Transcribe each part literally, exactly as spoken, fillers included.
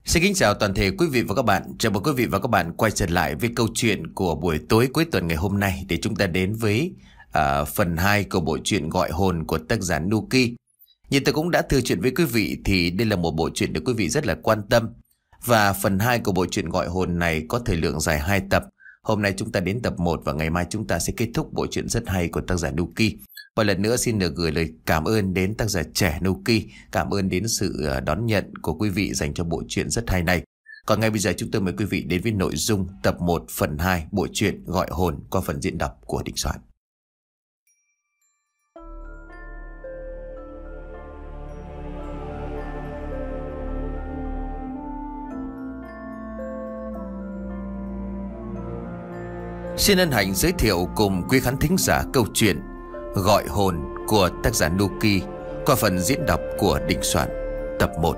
Xin kính chào toàn thể quý vị và các bạn. Chào mừng quý vị và các bạn quay trở lại với câu chuyện của buổi tối cuối tuần ngày hôm nay, để chúng ta đến với uh, phần hai của bộ truyện Gọi Hồn của tác giả Nuki. Như tôi cũng đã thừa chuyện với quý vị thì đây là một bộ truyện được quý vị rất là quan tâm. Và phần hai của bộ truyện Gọi Hồn này có thời lượng dài hai tập. Hôm nay chúng ta đến tập một và ngày mai chúng ta sẽ kết thúc bộ truyện rất hay của tác giả Nuki. Một lần nữa xin được gửi lời cảm ơn đến tác giả trẻ Nuki. Cảm ơn đến sự đón nhận của quý vị dành cho bộ truyện rất hay này. Còn ngay bây giờ chúng tôi mời quý vị đến với nội dung tập một phần hai bộ truyện Gọi Hồn qua phần diễn đọc của Đình Soạn. Xin ân hạnh giới thiệu cùng quý khán thính giả câu chuyện Gọi Hồn của tác giả Nuki qua phần diễn đọc của Đình Soạn tập một.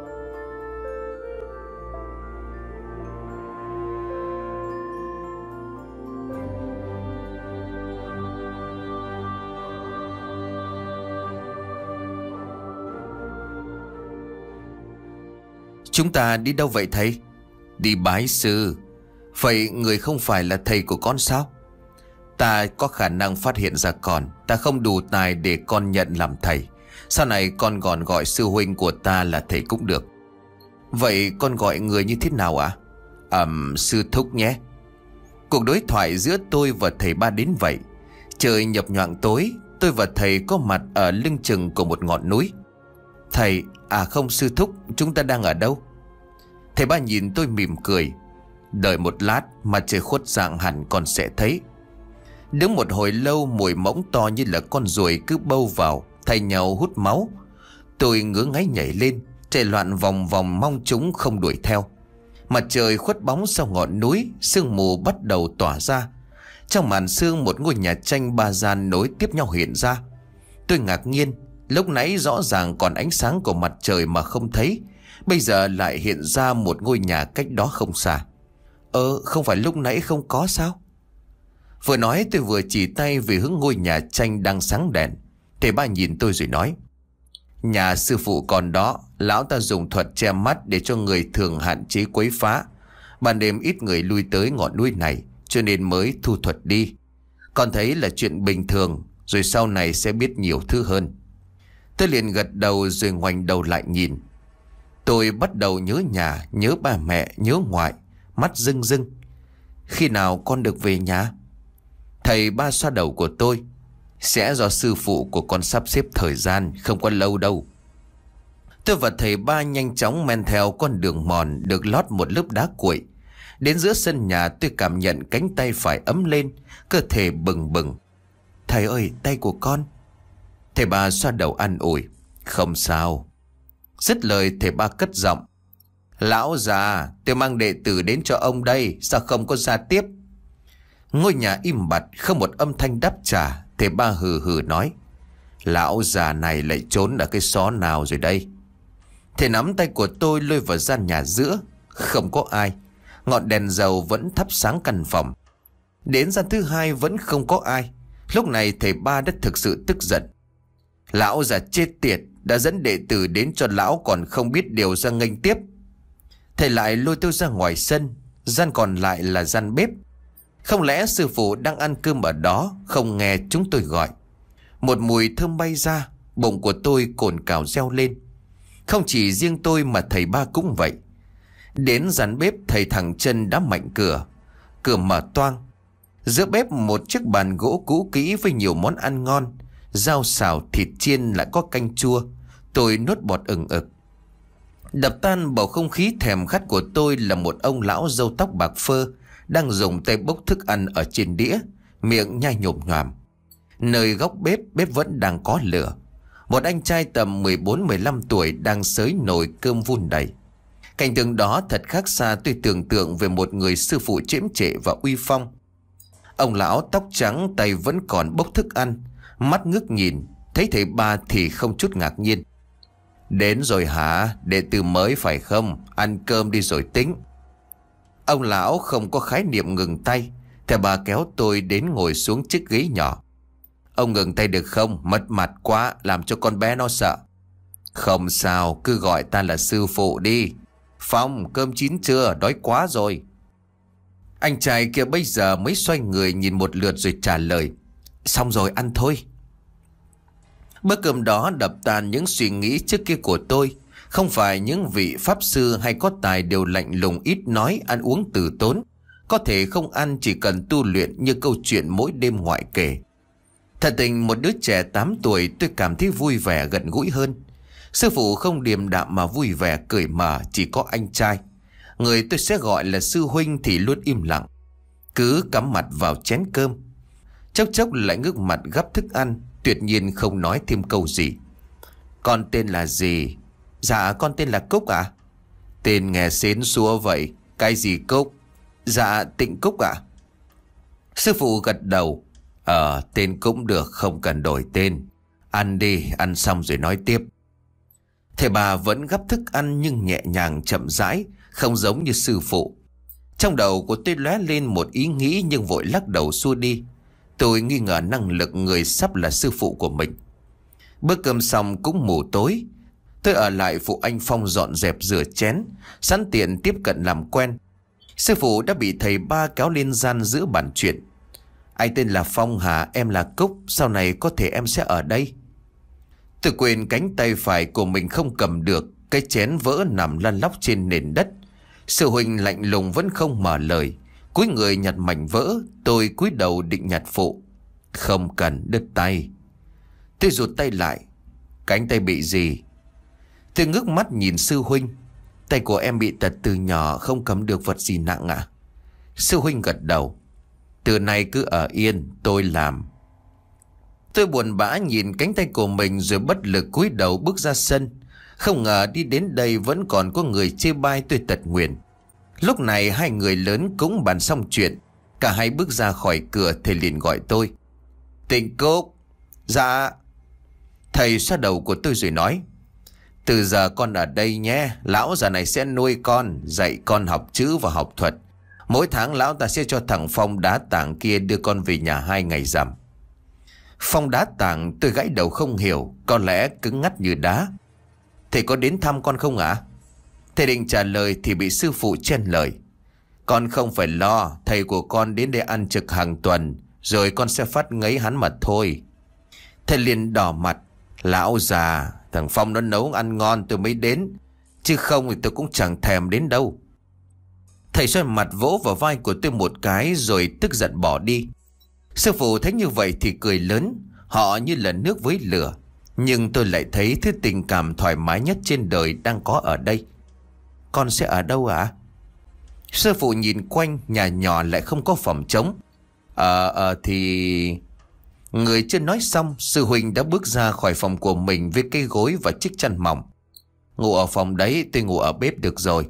Chúng ta đi đâu vậy thầy? Đi bái sư. Vậy người không phải là thầy của con sao? Ta có khả năng phát hiện ra con. Ta không đủ tài để con nhận làm thầy. Sau này con còn gọi sư huynh của ta là thầy cũng được. Vậy con gọi người như thế nào ạ? À? Ừm, sư thúc nhé. Cuộc đối thoại giữa tôi và thầy ba đến vậy. Trời nhập nhoạng tối, tôi và thầy có mặt ở lưng chừng của một ngọn núi. Thầy, à không sư thúc, chúng ta đang ở đâu? Thầy ba nhìn tôi mỉm cười. Đợi một lát mà trời khuất dạng hẳn con sẽ thấy. Đứng một hồi lâu, mùi mỗng to như là con ruồi cứ bâu vào thay nhau hút máu. Tôi ngứa ngáy nhảy lên, chạy loạn vòng vòng mong chúng không đuổi theo. Mặt trời khuất bóng sau ngọn núi, sương mù bắt đầu tỏa ra. Trong màn sương một ngôi nhà tranh ba gian nối tiếp nhau hiện ra. Tôi ngạc nhiên, lúc nãy rõ ràng còn ánh sáng của mặt trời mà không thấy, bây giờ lại hiện ra một ngôi nhà cách đó không xa. Ờ không phải lúc nãy không có sao? Vừa nói tôi vừa chỉ tay về hướng ngôi nhà tranh đang sáng đèn. Thầy ba nhìn tôi rồi nói: Nhà sư phụ còn đó. Lão ta dùng thuật che mắt để cho người thường hạn chế quấy phá. Ban đêm ít người lui tới ngọn núi này, cho nên mới thu thuật đi. Con thấy là chuyện bình thường, rồi sau này sẽ biết nhiều thứ hơn. Tôi liền gật đầu rồi ngoảnh đầu lại nhìn. Tôi bắt đầu nhớ nhà, nhớ ba mẹ, nhớ ngoại. Mắt rưng rưng. Khi nào con được về nhà? Thầy ba xoa đầu của tôi. Sẽ do sư phụ của con sắp xếp thời gian, không có lâu đâu. Tôi và thầy ba nhanh chóng men theo con đường mòn được lót một lớp đá cuội. Đến giữa sân nhà tôi cảm nhận cánh tay phải ấm lên, cơ thể bừng bừng. Thầy ơi, tay của con. Thầy ba xoa đầu an ủi. Không sao. Dứt lời thầy ba cất giọng. Lão già, tôi mang đệ tử đến cho ông đây, sao không có ra tiếp? Ngôi nhà im bặt, không một âm thanh đáp trả. Thầy ba hừ hừ nói: Lão già này lại trốn ở cái xó nào rồi đây? Thầy nắm tay của tôi lôi vào gian nhà giữa. Không có ai. Ngọn đèn dầu vẫn thắp sáng căn phòng. Đến gian thứ hai vẫn không có ai. Lúc này thầy ba đã thực sự tức giận. Lão già chết tiệt, đã dẫn đệ tử đến cho lão còn không biết điều ra nghênh tiếp. Thầy lại lôi tôi ra ngoài sân. Gian còn lại là gian bếp. Không lẽ sư phụ đang ăn cơm ở đó, không nghe chúng tôi gọi? Một mùi thơm bay ra, bụng của tôi cồn cào reo lên. Không chỉ riêng tôi mà thầy ba cũng vậy. Đến gian bếp thầy thẳng chân đá mạnh cửa. Cửa mở toang. Giữa bếp một chiếc bàn gỗ cũ kỹ với nhiều món ăn ngon. Rau xào, thịt chiên, lại có canh chua. Tôi nuốt bọt ừng ực. Đập tan bầu không khí thèm khát của tôi là một ông lão râu tóc bạc phơ đang dùng tay bốc thức ăn ở trên đĩa, miệng nhai nhồm nhoàm. Nơi góc bếp, bếp vẫn đang có lửa. Một anh trai tầm mười bốn mười lăm tuổi đang xới nồi cơm vun đầy. Cảnh tượng đó thật khác xa tôi tưởng tượng về một người sư phụ chiếm trệ và uy phong. Ông lão tóc trắng, tay vẫn còn bốc thức ăn, mắt ngước nhìn, thấy thầy ba thì không chút ngạc nhiên. Đến rồi hả? Đệ tử mới phải không? Ăn cơm đi rồi tính. Ông lão không có khái niệm ngừng tay. Thầy ba kéo tôi đến ngồi xuống chiếc ghế nhỏ. Ông ngừng tay được không? Mất mặt quá, làm cho con bé nó sợ. Không sao, cứ gọi ta là sư phụ đi. Phong, cơm chín chưa? Đói quá rồi. Anh trai kia bây giờ mới xoay người nhìn một lượt rồi trả lời: Xong rồi, ăn thôi. Bữa cơm đó đập tan những suy nghĩ trước kia của tôi. Không phải những vị pháp sư hay có tài đều lạnh lùng ít nói, ăn uống từ tốn, có thể không ăn chỉ cần tu luyện như câu chuyện mỗi đêm ngoại kể. Thật tình một đứa trẻ tám tuổi tôi cảm thấy vui vẻ gần gũi hơn. Sư phụ không điềm đạm mà vui vẻ cởi mở, chỉ có anh trai, người tôi sẽ gọi là sư huynh, thì luôn im lặng, cứ cắm mặt vào chén cơm. Chốc chốc lại ngước mặt gắp thức ăn, tuyệt nhiên không nói thêm câu gì. Con tên là gì? Dạ con tên là Cúc ạ. Tên nghe xến xúa vậy. Cái gì Cúc? Dạ Tịnh Cúc ạ. Sư phụ gật đầu. Ờ tên cũng được, không cần đổi tên. Ăn đi, ăn xong rồi nói tiếp. Thầy bà vẫn gắp thức ăn nhưng nhẹ nhàng chậm rãi, không giống như sư phụ. Trong đầu của tôi lóe lên một ý nghĩ nhưng vội lắc đầu xua đi. Tôi nghi ngờ năng lực người sắp là sư phụ của mình. Bữa cơm xong cũng mù tối. Tôi ở lại phụ anh Phong dọn dẹp rửa chén, sẵn tiện tiếp cận làm quen. Sư phụ đã bị thầy ba kéo lên gian giữa bàn chuyện. Anh tên là Phong hả? Em là Cúc. Sau này có thể em sẽ ở đây. Tôi quên cánh tay phải của mình không cầm được, cái chén vỡ nằm lăn lóc trên nền đất. Sư huynh lạnh lùng vẫn không mở lời, cúi người nhặt mảnh vỡ. Tôi cúi đầu định nhặt phụ. Không cần, đứt tay. Tôi rụt tay lại. Cánh tay bị gì? Tôi ngước mắt nhìn sư huynh. Tay của em bị tật từ nhỏ, không cầm được vật gì nặng ạ. Sư huynh gật đầu. Từ nay cứ ở yên, tôi làm. Tôi buồn bã nhìn cánh tay của mình rồi bất lực cúi đầu bước ra sân. Không ngờ đi đến đây vẫn còn có người chê bai tôi tật nguyền. Lúc này hai người lớn cũng bàn xong chuyện. Cả hai bước ra khỏi cửa, thầy liền gọi tôi. Tịnh Cúc. Dạ. Thầy xoa đầu của tôi rồi nói. Từ giờ con ở đây nhé. Lão già này sẽ nuôi con, dạy con học chữ và học thuật. Mỗi tháng lão ta sẽ cho thằng Phong đá tảng kia đưa con về nhà hai ngày rằm. Phong đá tảng? Tôi gãy đầu không hiểu, có lẽ cứng ngắt như đá. Thầy có đến thăm con không ạ? Thầy định trả lời thì bị sư phụ chen lời. Con không phải lo, thầy của con đến đây ăn trực hàng tuần, rồi con sẽ phát ngấy hắn mà thôi. Thầy liền đỏ mặt. Lão già, thằng Phong nó nấu ăn ngon tôi mới đến, chứ không thì tôi cũng chẳng thèm đến đâu. Thầy xoay mặt vỗ vào vai của tôi một cái rồi tức giận bỏ đi. Sư phụ thấy như vậy thì cười lớn. Họ như là nước với lửa. Nhưng tôi lại thấy thứ tình cảm thoải mái nhất trên đời đang có ở đây. Con sẽ ở đâu ạ? Sư phụ nhìn quanh, nhà nhỏ lại không có phòng trống. Ờ ờ thì... Người chưa nói xong, sư huynh đã bước ra khỏi phòng của mình với cây gối và chiếc chăn mỏng. Ngủ ở phòng đấy, tôi ngủ ở bếp được rồi.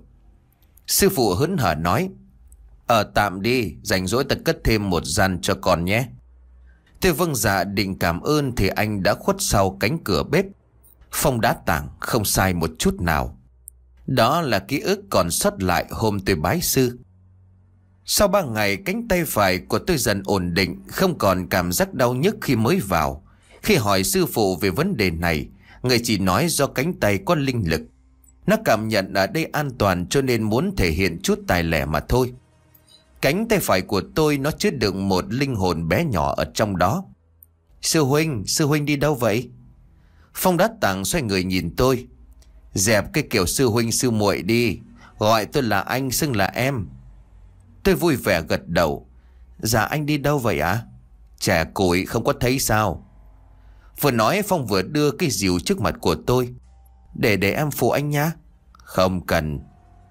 Sư phụ hớn hở nói. Ở tạm đi, rảnh rỗi ta cất thêm một gian cho con nhé. Tôi vâng dạ định cảm ơn thì anh đã khuất sau cánh cửa bếp. Phong đá tảng không sai một chút nào. Đó là ký ức còn sót lại hôm tôi bái sư. Sau ba ngày, cánh tay phải của tôi dần ổn định, không còn cảm giác đau nhức khi mới vào. Khi hỏi sư phụ về vấn đề này, người chỉ nói do cánh tay có linh lực. Nó cảm nhận ở đây an toàn cho nên muốn thể hiện chút tài lẻ mà thôi. Cánh tay phải của tôi nó chứa đựng một linh hồn bé nhỏ ở trong đó. Sư huynh, sư huynh đi đâu vậy? Phong đá tảng xoay người nhìn tôi. Dẹp cái kiểu sư huynh sư muội đi, gọi tôi là anh, xưng là em. Tôi vui vẻ gật đầu. Dạ anh đi đâu vậy ạ? À? Trẻ củi không có thấy sao? Vừa nói Phong vừa đưa cái rìu trước mặt của tôi. Để để em phụ anh nhá. Không cần.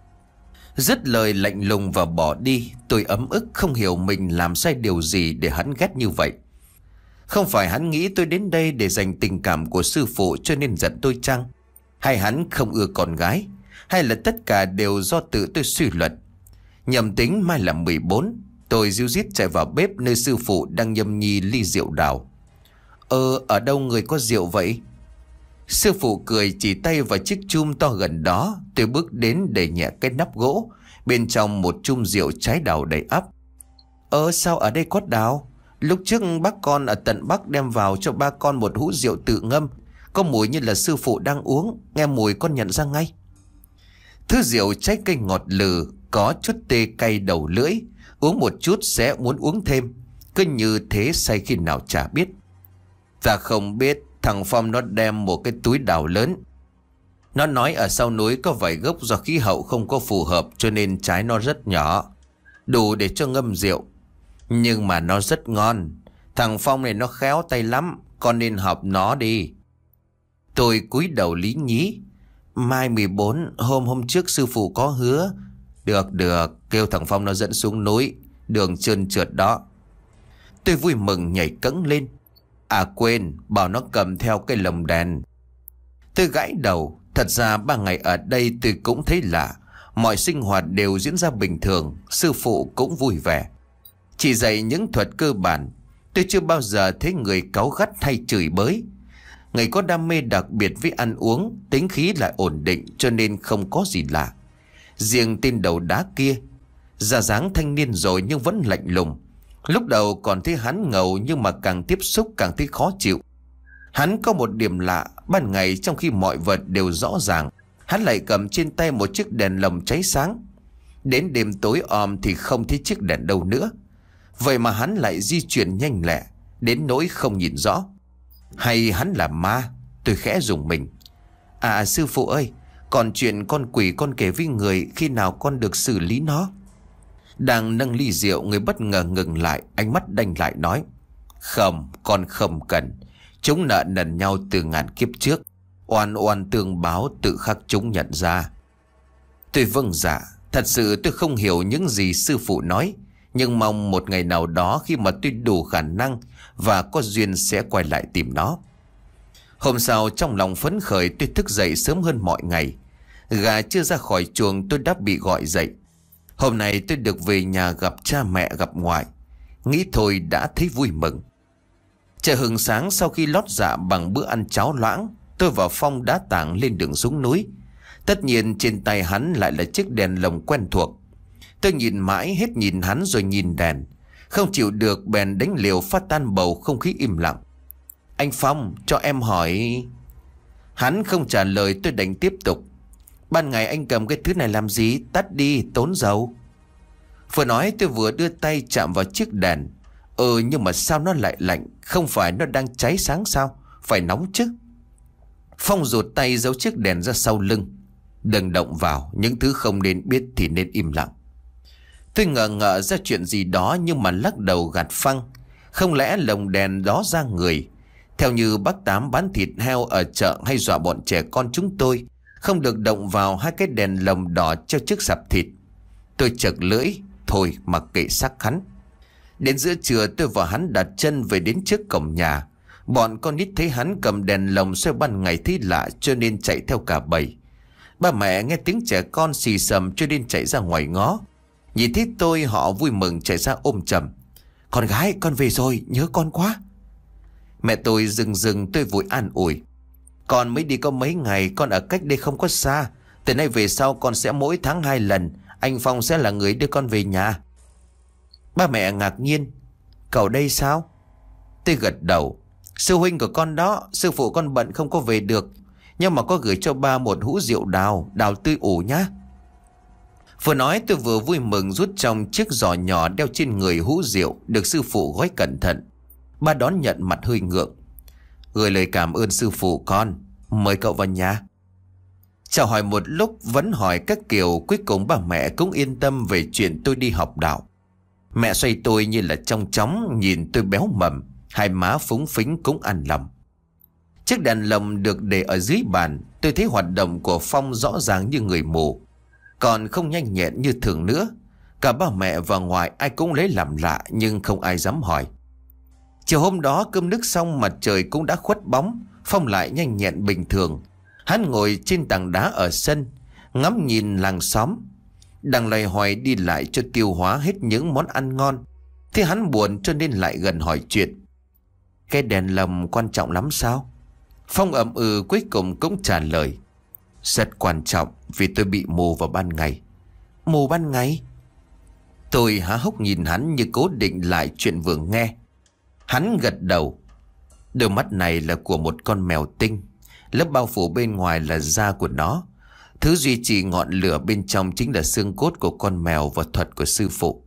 Dứt lời lạnh lùng và bỏ đi. Tôi ấm ức không hiểu mình làm sai điều gì để hắn ghét như vậy. Không phải hắn nghĩ tôi đến đây để dành tình cảm của sư phụ cho nên giận tôi chăng? Hay hắn không ưa con gái? Hay là tất cả đều do tự tôi suy luận? Nhầm tính mai là mười bốn. Tôi ríu rít chạy vào bếp nơi sư phụ đang nhâm nhi ly rượu đào. Ờ, ở đâu người có rượu vậy? Sư phụ cười chỉ tay vào chiếc chum to gần đó. Tôi bước đến để nhẹ cái nắp gỗ. Bên trong một chum rượu trái đào đầy ắp. Ờ, sao ở đây có đào? Lúc trước bác con ở tận Bắc đem vào cho ba con một hũ rượu tự ngâm. Có mùi như là sư phụ đang uống. Nghe mùi con nhận ra ngay. Thứ rượu trái cây ngọt lừ, có chút tê cay đầu lưỡi, uống một chút sẽ muốn uống thêm, cứ như thế say khi nào chả biết. Ta không biết, thằng Phong nó đem một cái túi đào lớn. Nó nói ở sau núi có vài gốc do khí hậu không có phù hợp cho nên trái nó rất nhỏ, đủ để cho ngâm rượu. Nhưng mà nó rất ngon. Thằng Phong này nó khéo tay lắm, con nên học nó đi. Tôi cúi đầu lý nhí. Mai mười bốn, hôm hôm trước sư phụ có hứa. Được được, kêu thằng Phong nó dẫn xuống núi, đường trơn trượt đó. Tôi vui mừng nhảy cẫng lên. À quên, bảo nó cầm theo cái lồng đèn. Tôi gãi đầu. Thật ra ba ngày ở đây tôi cũng thấy lạ. Mọi sinh hoạt đều diễn ra bình thường, sư phụ cũng vui vẻ, chỉ dạy những thuật cơ bản. Tôi chưa bao giờ thấy người cáu gắt hay chửi bới. Người có đam mê đặc biệt với ăn uống, tính khí lại ổn định cho nên không có gì lạ. Riêng tên đầu đá kia, ra dáng thanh niên rồi nhưng vẫn lạnh lùng. Lúc đầu còn thấy hắn ngầu nhưng mà càng tiếp xúc càng thấy khó chịu. Hắn có một điểm lạ, ban ngày trong khi mọi vật đều rõ ràng, hắn lại cầm trên tay một chiếc đèn lồng cháy sáng. Đến đêm tối om thì không thấy chiếc đèn đâu nữa. Vậy mà hắn lại di chuyển nhanh lẹ, đến nỗi không nhìn rõ. Hay hắn là ma? Tôi khẽ rùng mình. À sư phụ ơi, còn chuyện con quỷ con kể với người, khi nào con được xử lý nó? Đang nâng ly rượu, người bất ngờ ngừng lại, ánh mắt đanh lại nói. Không, con không cần. Chúng nợ nần nhau từ ngàn kiếp trước, oan oan tương báo tự khắc chúng nhận ra. Tôi vâng dạ. Thật sự tôi không hiểu những gì sư phụ nói, nhưng mong một ngày nào đó khi mà tôi đủ khả năng và có duyên sẽ quay lại tìm nó. Hôm sau trong lòng phấn khởi, tôi thức dậy sớm hơn mọi ngày. Gà chưa ra khỏi chuồng tôi đã bị gọi dậy. Hôm nay tôi được về nhà gặp cha mẹ gặp ngoại. Nghĩ thôi đã thấy vui mừng. Trời hừng sáng, sau khi lót dạ bằng bữa ăn cháo loãng, tôi và Phong đã tảng lên đường xuống núi. Tất nhiên trên tay hắn lại là chiếc đèn lồng quen thuộc. Tôi nhìn mãi, hết nhìn hắn rồi nhìn đèn. Không chịu được bèn đánh liều phát tan bầu không khí im lặng. Anh Phong, cho em hỏi. Hắn không trả lời, tôi đành tiếp tục. Ban ngày anh cầm cái thứ này làm gì? Tắt đi, tốn dầu. Vừa nói tôi vừa đưa tay chạm vào chiếc đèn. Ừ nhưng mà sao nó lại lạnh? Không phải nó đang cháy sáng sao? Phải nóng chứ. Phong rụt tay giấu chiếc đèn ra sau lưng. Đừng động vào, những thứ không nên biết thì nên im lặng. Tôi ngờ ngợ ra chuyện gì đó nhưng mà lắc đầu gạt phăng. Không lẽ lồng đèn đó ra người? Theo như bác Tám bán thịt heo ở chợ hay dọa bọn trẻ con chúng tôi không được động vào hai cái đèn lồng đỏ treo trước sạp thịt. Tôi chật lưỡi, thôi mặc kệ xác hắn. Đến giữa trưa tôi và hắn đặt chân về đến trước cổng nhà. Bọn con nít thấy hắn cầm đèn lồng xoay ban ngày thấy lạ cho nên chạy theo cả bầy. Ba mẹ nghe tiếng trẻ con xì xầm cho nên chạy ra ngoài ngó. Nhìn thấy tôi họ vui mừng chạy ra ôm chầm. Con gái con về rồi, nhớ con quá. Mẹ tôi dừng dừng, tôi vội an ủi. Con mới đi có mấy ngày, con ở cách đây không có xa. Từ nay về sau con sẽ mỗi tháng hai lần, anh Phong sẽ là người đưa con về nhà. Ba mẹ ngạc nhiên. Cậu đây sao? Tôi gật đầu. Sư huynh của con đó, sư phụ con bận không có về được, nhưng mà có gửi cho ba một hũ rượu đào, đào tươi ủ nhá. Vừa nói tôi vừa vui mừng rút trong chiếc giỏ nhỏ đeo trên người hũ rượu được sư phụ gói cẩn thận. Ba đón nhận mặt hơi ngượng. Gửi lời cảm ơn sư phụ con, mời cậu vào nhà. Chào hỏi một lúc vẫn hỏi các kiểu, cuối cùng ba mẹ cũng yên tâm về chuyện tôi đi học đạo. Mẹ xoay tôi như là trong chóng, nhìn tôi béo mầm, hai má phúng phính cũng an lòng. Chiếc đèn lồng được để ở dưới bàn. Tôi thấy hoạt động của Phong rõ ràng như người mù, còn không nhanh nhẹn như thường nữa. Cả ba mẹ và ngoại ai cũng lấy làm lạ, nhưng không ai dám hỏi. Chiều hôm đó cơm nước xong, mặt trời cũng đã khuất bóng. Phong lại nhanh nhẹn bình thường. Hắn ngồi trên tảng đá ở sân, ngắm nhìn làng xóm. Đang loay hoay đi lại cho tiêu hóa hết những món ăn ngon. Thế hắn buồn cho nên lại gần hỏi chuyện. Cái đèn lồng quan trọng lắm sao? Phong ậm ừ cuối cùng cũng trả lời. Rất quan trọng, vì tôi bị mù vào ban ngày. Mù ban ngày? Tôi há hốc nhìn hắn như cố định lại chuyện vừa nghe. Hắn gật đầu. Đôi mắt này là của một con mèo tinh. Lớp bao phủ bên ngoài là da của nó. Thứ duy trì ngọn lửa bên trong chính là xương cốt của con mèo và thuật của sư phụ.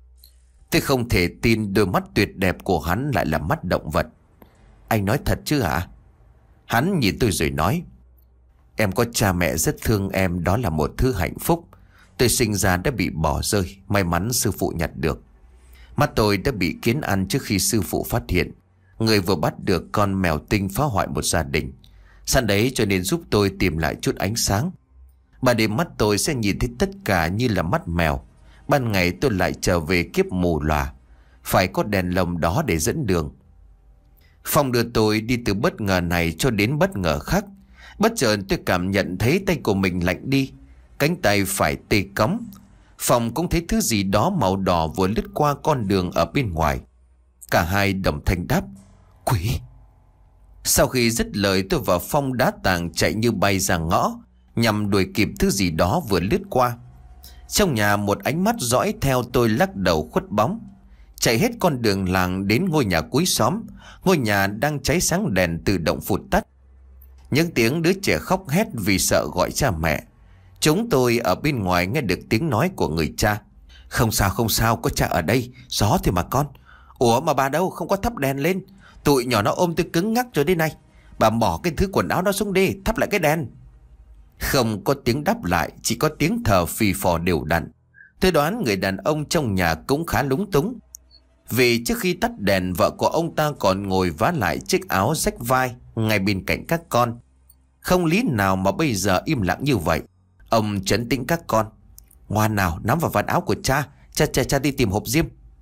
Tôi không thể tin đôi mắt tuyệt đẹp của hắn lại là mắt động vật. Anh nói thật chứ hả? Hắn nhìn tôi rồi nói: Em có cha mẹ rất thương em, đó là một thứ hạnh phúc. Tôi sinh ra đã bị bỏ rơi, may mắn sư phụ nhặt được. Mắt tôi đã bị kiến ăn trước khi sư phụ phát hiện. Người vừa bắt được con mèo tinh phá hoại một gia đình. Sẵn đấy cho nên giúp tôi tìm lại chút ánh sáng. Ban đêm mắt tôi sẽ nhìn thấy tất cả như là mắt mèo. Ban ngày tôi lại trở về kiếp mù lòa. Phải có đèn lồng đó để dẫn đường. Phong đưa tôi đi từ bất ngờ này cho đến bất ngờ khác. Bất chợt tôi cảm nhận thấy tay của mình lạnh đi. Cánh tay phải tê cóng. Phong cũng thấy thứ gì đó màu đỏ vừa lướt qua con đường ở bên ngoài. Cả hai đồng thanh đáp: Quỷ. Sau khi dứt lời, tôi và Phong đá tàng chạy như bay ra ngõ, nhằm đuổi kịp thứ gì đó vừa lướt qua. Trong nhà một ánh mắt dõi theo tôi lắc đầu khuất bóng. Chạy hết con đường làng đến ngôi nhà cuối xóm. Ngôi nhà đang cháy sáng, đèn tự động phụt tắt. Những tiếng đứa trẻ khóc hét vì sợ gọi cha mẹ. Chúng tôi ở bên ngoài nghe được tiếng nói của người cha: Không sao không sao, có cha ở đây, gió thì mà con. Ủa mà bà đâu, không có thắp đèn lên. Tụi nhỏ nó ôm tôi cứng ngắc rồi đây này. Bà bỏ cái thứ quần áo đó xuống đi, thắp lại cái đèn. Không có tiếng đáp lại, chỉ có tiếng thở phì phò đều đặn. Tôi đoán người đàn ông trong nhà cũng khá lúng túng. Vì trước khi tắt đèn, vợ của ông ta còn ngồi vá lại chiếc áo rách vai ngay bên cạnh các con. Không lý nào mà bây giờ im lặng như vậy. Ông trấn tĩnh các con: Ngoan nào, nắm vào vạt áo của cha. Cha cha cha đi tìm hộp diêm.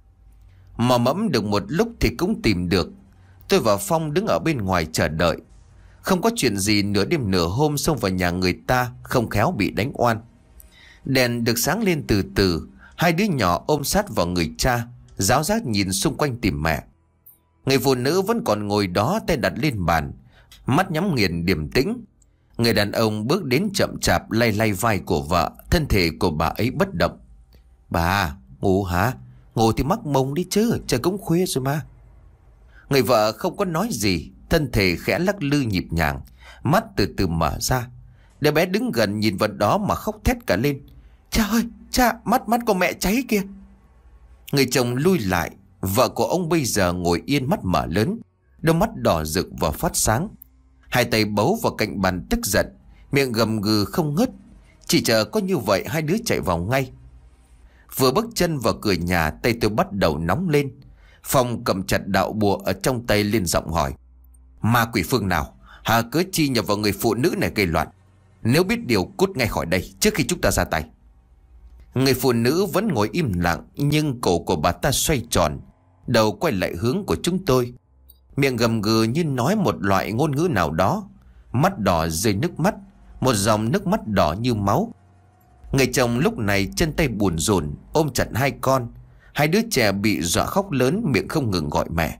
Mà mẫm được một lúc thì cũng tìm được. Tôi và Phong đứng ở bên ngoài chờ đợi. Không có chuyện gì, nửa đêm nửa hôm xông vào nhà người ta, không khéo bị đánh oan. Đèn được sáng lên từ từ. Hai đứa nhỏ ôm sát vào người cha, ráo rác nhìn xung quanh tìm mẹ. Người phụ nữ vẫn còn ngồi đó, tay đặt lên bàn, mắt nhắm nghiền điềm tĩnh. Người đàn ông bước đến chậm chạp, lay lay vai của vợ. Thân thể của bà ấy bất động. Bà, ngủ hả? Ngủ thì mắc mông đi chứ, trời cũng khuya rồi mà. Người vợ không có nói gì, thân thể khẽ lắc lư nhịp nhàng, mắt từ từ mở ra. Đứa bé đứng gần nhìn vật đó mà khóc thét cả lên: Cha ơi, cha, mắt mắt của mẹ cháy kìa. Người chồng lui lại. Vợ của ông bây giờ ngồi yên, mắt mở lớn, đôi mắt đỏ rực và phát sáng. Hai tay bấu vào cạnh bàn tức giận, miệng gầm gừ không ngớt. Chỉ chờ có như vậy hai đứa chạy vào ngay. Vừa bước chân vào cửa nhà, tay tôi bắt đầu nóng lên. Phong cầm chặt đạo bùa ở trong tay lên giọng hỏi: Ma quỷ phương nào hà cớ chi nhập vào người phụ nữ này gây loạn? Nếu biết điều cút ngay khỏi đây trước khi chúng ta ra tay. Người phụ nữ vẫn ngồi im lặng, nhưng cổ của bà ta xoay tròn, đầu quay lại hướng của chúng tôi, miệng gầm gừ như nói một loại ngôn ngữ nào đó. Mắt đỏ rơi nước mắt, một dòng nước mắt đỏ như máu. Người chồng lúc này chân tay buồn rộn, ôm chặt hai con. Hai đứa trẻ bị dọa khóc lớn, miệng không ngừng gọi mẹ.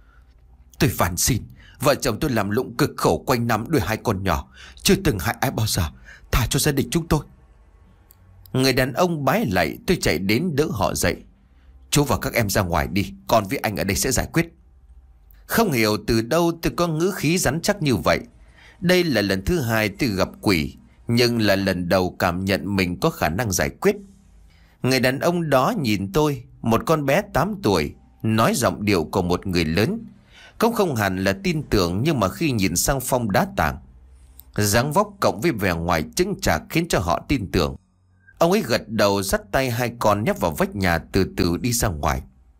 Tôi van xin, vợ chồng tôi làm lụng cực khổ quanh năm nuôi hai con nhỏ, chưa từng hại ai bao giờ, thả cho gia đình chúng tôi. Người đàn ông bái lạy. Tôi chạy đến đỡ họ dậy. Chú và các em ra ngoài đi, con với anh ở đây sẽ giải quyết. Không hiểu từ đâu tôi có ngữ khí rắn chắc như vậy. Đây là lần thứ hai tôi gặp quỷ, nhưng là lần đầu cảm nhận mình có khả năng giải quyết. Người đàn ông đó nhìn tôi, một con bé tám tuổi, nói giọng điệu của một người lớn. Cũng không hẳn là tin tưởng, nhưng mà khi nhìn sang Phong đá tàng, dáng vóc cộng với vẻ ngoài chững chạc khiến cho họ tin tưởng. Ông ấy gật đầu, dắt tay hai con nhấp vào vách nhà, từ từ đi ra ngoài.